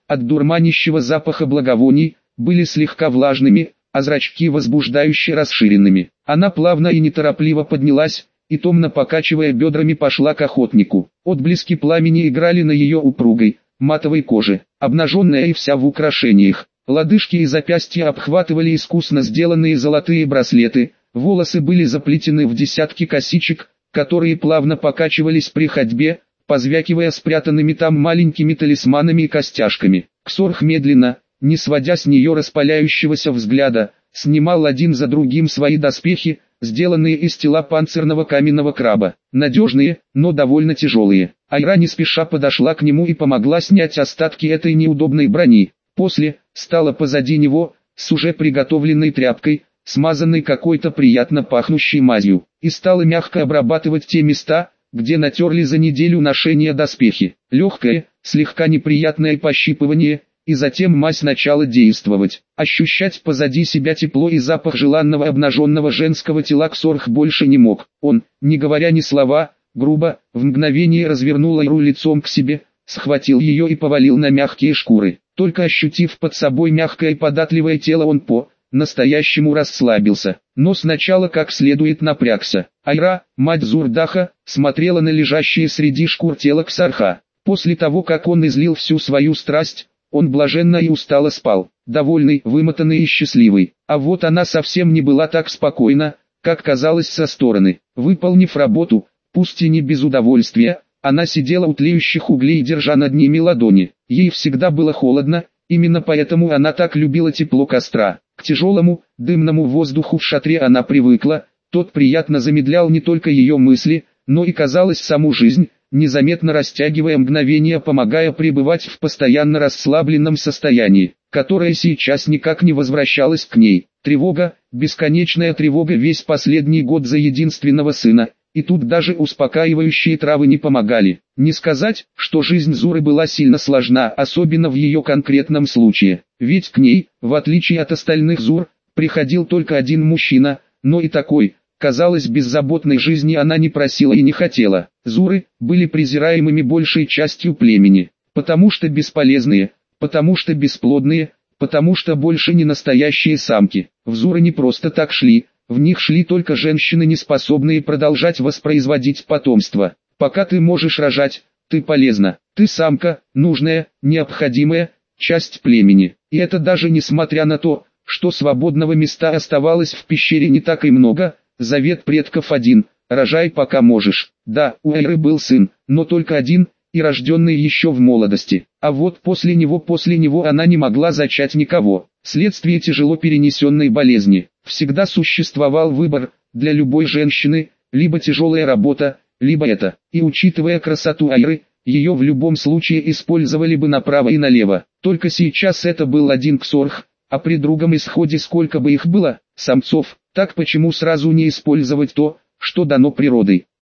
от дурманящего запаха благовоний, были слегка влажными, а зрачки возбуждающе расширенными. Она плавно и неторопливо поднялась, и томно покачивая бедрами пошла к охотнику. Отблески пламени играли на ее упругой, матовой коже, обнаженная и вся в украшениях. Лодыжки и запястья обхватывали искусно сделанные золотые браслеты, волосы были заплетены в десятки косичек, которые плавно покачивались при ходьбе, позвякивая спрятанными там маленькими талисманами и костяшками. Ксорх медленно, не сводя с нее распаляющегося взгляда, снимал один за другим свои доспехи, сделанные из тела панцирного каменного краба. Надежные, но довольно тяжелые. Айра не спеша подошла к нему и помогла снять остатки этой неудобной брони. После, стала позади него, с уже приготовленной тряпкой, смазанной какой-то приятно пахнущей мазью, и стала мягко обрабатывать те места, где натерли за неделю ношения доспехи. Легкое, слегка неприятное пощипывание, и затем мазь начала действовать. Ощущать позади себя тепло и запах желанного обнаженного женского тела Ксорх больше не мог. Он, не говоря ни слова, грубо, в мгновение развернул Айру лицом к себе, схватил ее и повалил на мягкие шкуры. Только ощутив под собой мягкое и податливое тело, он по-настоящему расслабился, но сначала как следует напрягся. Айра, мать Зурдаха, смотрела на лежащее среди шкур тело Ксарха. После того, как он излил всю свою страсть, он блаженно и устало спал, довольный, вымотанный и счастливый. А вот она совсем не была так спокойна, как казалось со стороны. Выполнив работу, пусть и не без удовольствия, она сидела у тлеющих углей, держа над ними ладони. Ей всегда было холодно, именно поэтому она так любила тепло костра. К тяжелому, дымному воздуху в шатре она привыкла, тот приятно замедлял не только ее мысли, но и, казалось, саму жизнь, незаметно растягивая мгновения, помогая пребывать в постоянно расслабленном состоянии, которое сейчас никак не возвращалось к ней. Тревога, бесконечная тревога весь последний год за единственного сына. И тут даже успокаивающие травы не помогали. Не сказать, что жизнь Зуры была сильно сложна, особенно в ее конкретном случае. Ведь к ней, в отличие от остальных Зур, приходил только один мужчина, но и такой, казалось, беззаботной жизни она не просила и не хотела. Зуры были презираемыми большей частью племени, потому что бесполезные, потому что бесплодные, потому что больше не настоящие самки. В Зуры не просто так шли. В них шли только женщины, не способные продолжать воспроизводить потомство. Пока ты можешь рожать, ты полезна. Ты самка, нужная, необходимая, часть племени. И это даже несмотря на то, что свободного места оставалось в пещере не так и много. Завет предков один: рожай пока можешь. Да, у Айры был сын, но только один, и рожденный еще в молодости. А вот после него после него она не могла зачать никого. Вследствие тяжело перенесенной болезни. Всегда существовал выбор, для любой женщины, либо тяжелая работа, либо это. И учитывая красоту Айры, ее в любом случае использовали бы направо и налево. Только сейчас это был один Ксорх, а при другом исходе сколько бы их было, самцов, так почему сразу не использовать то, что дано природой?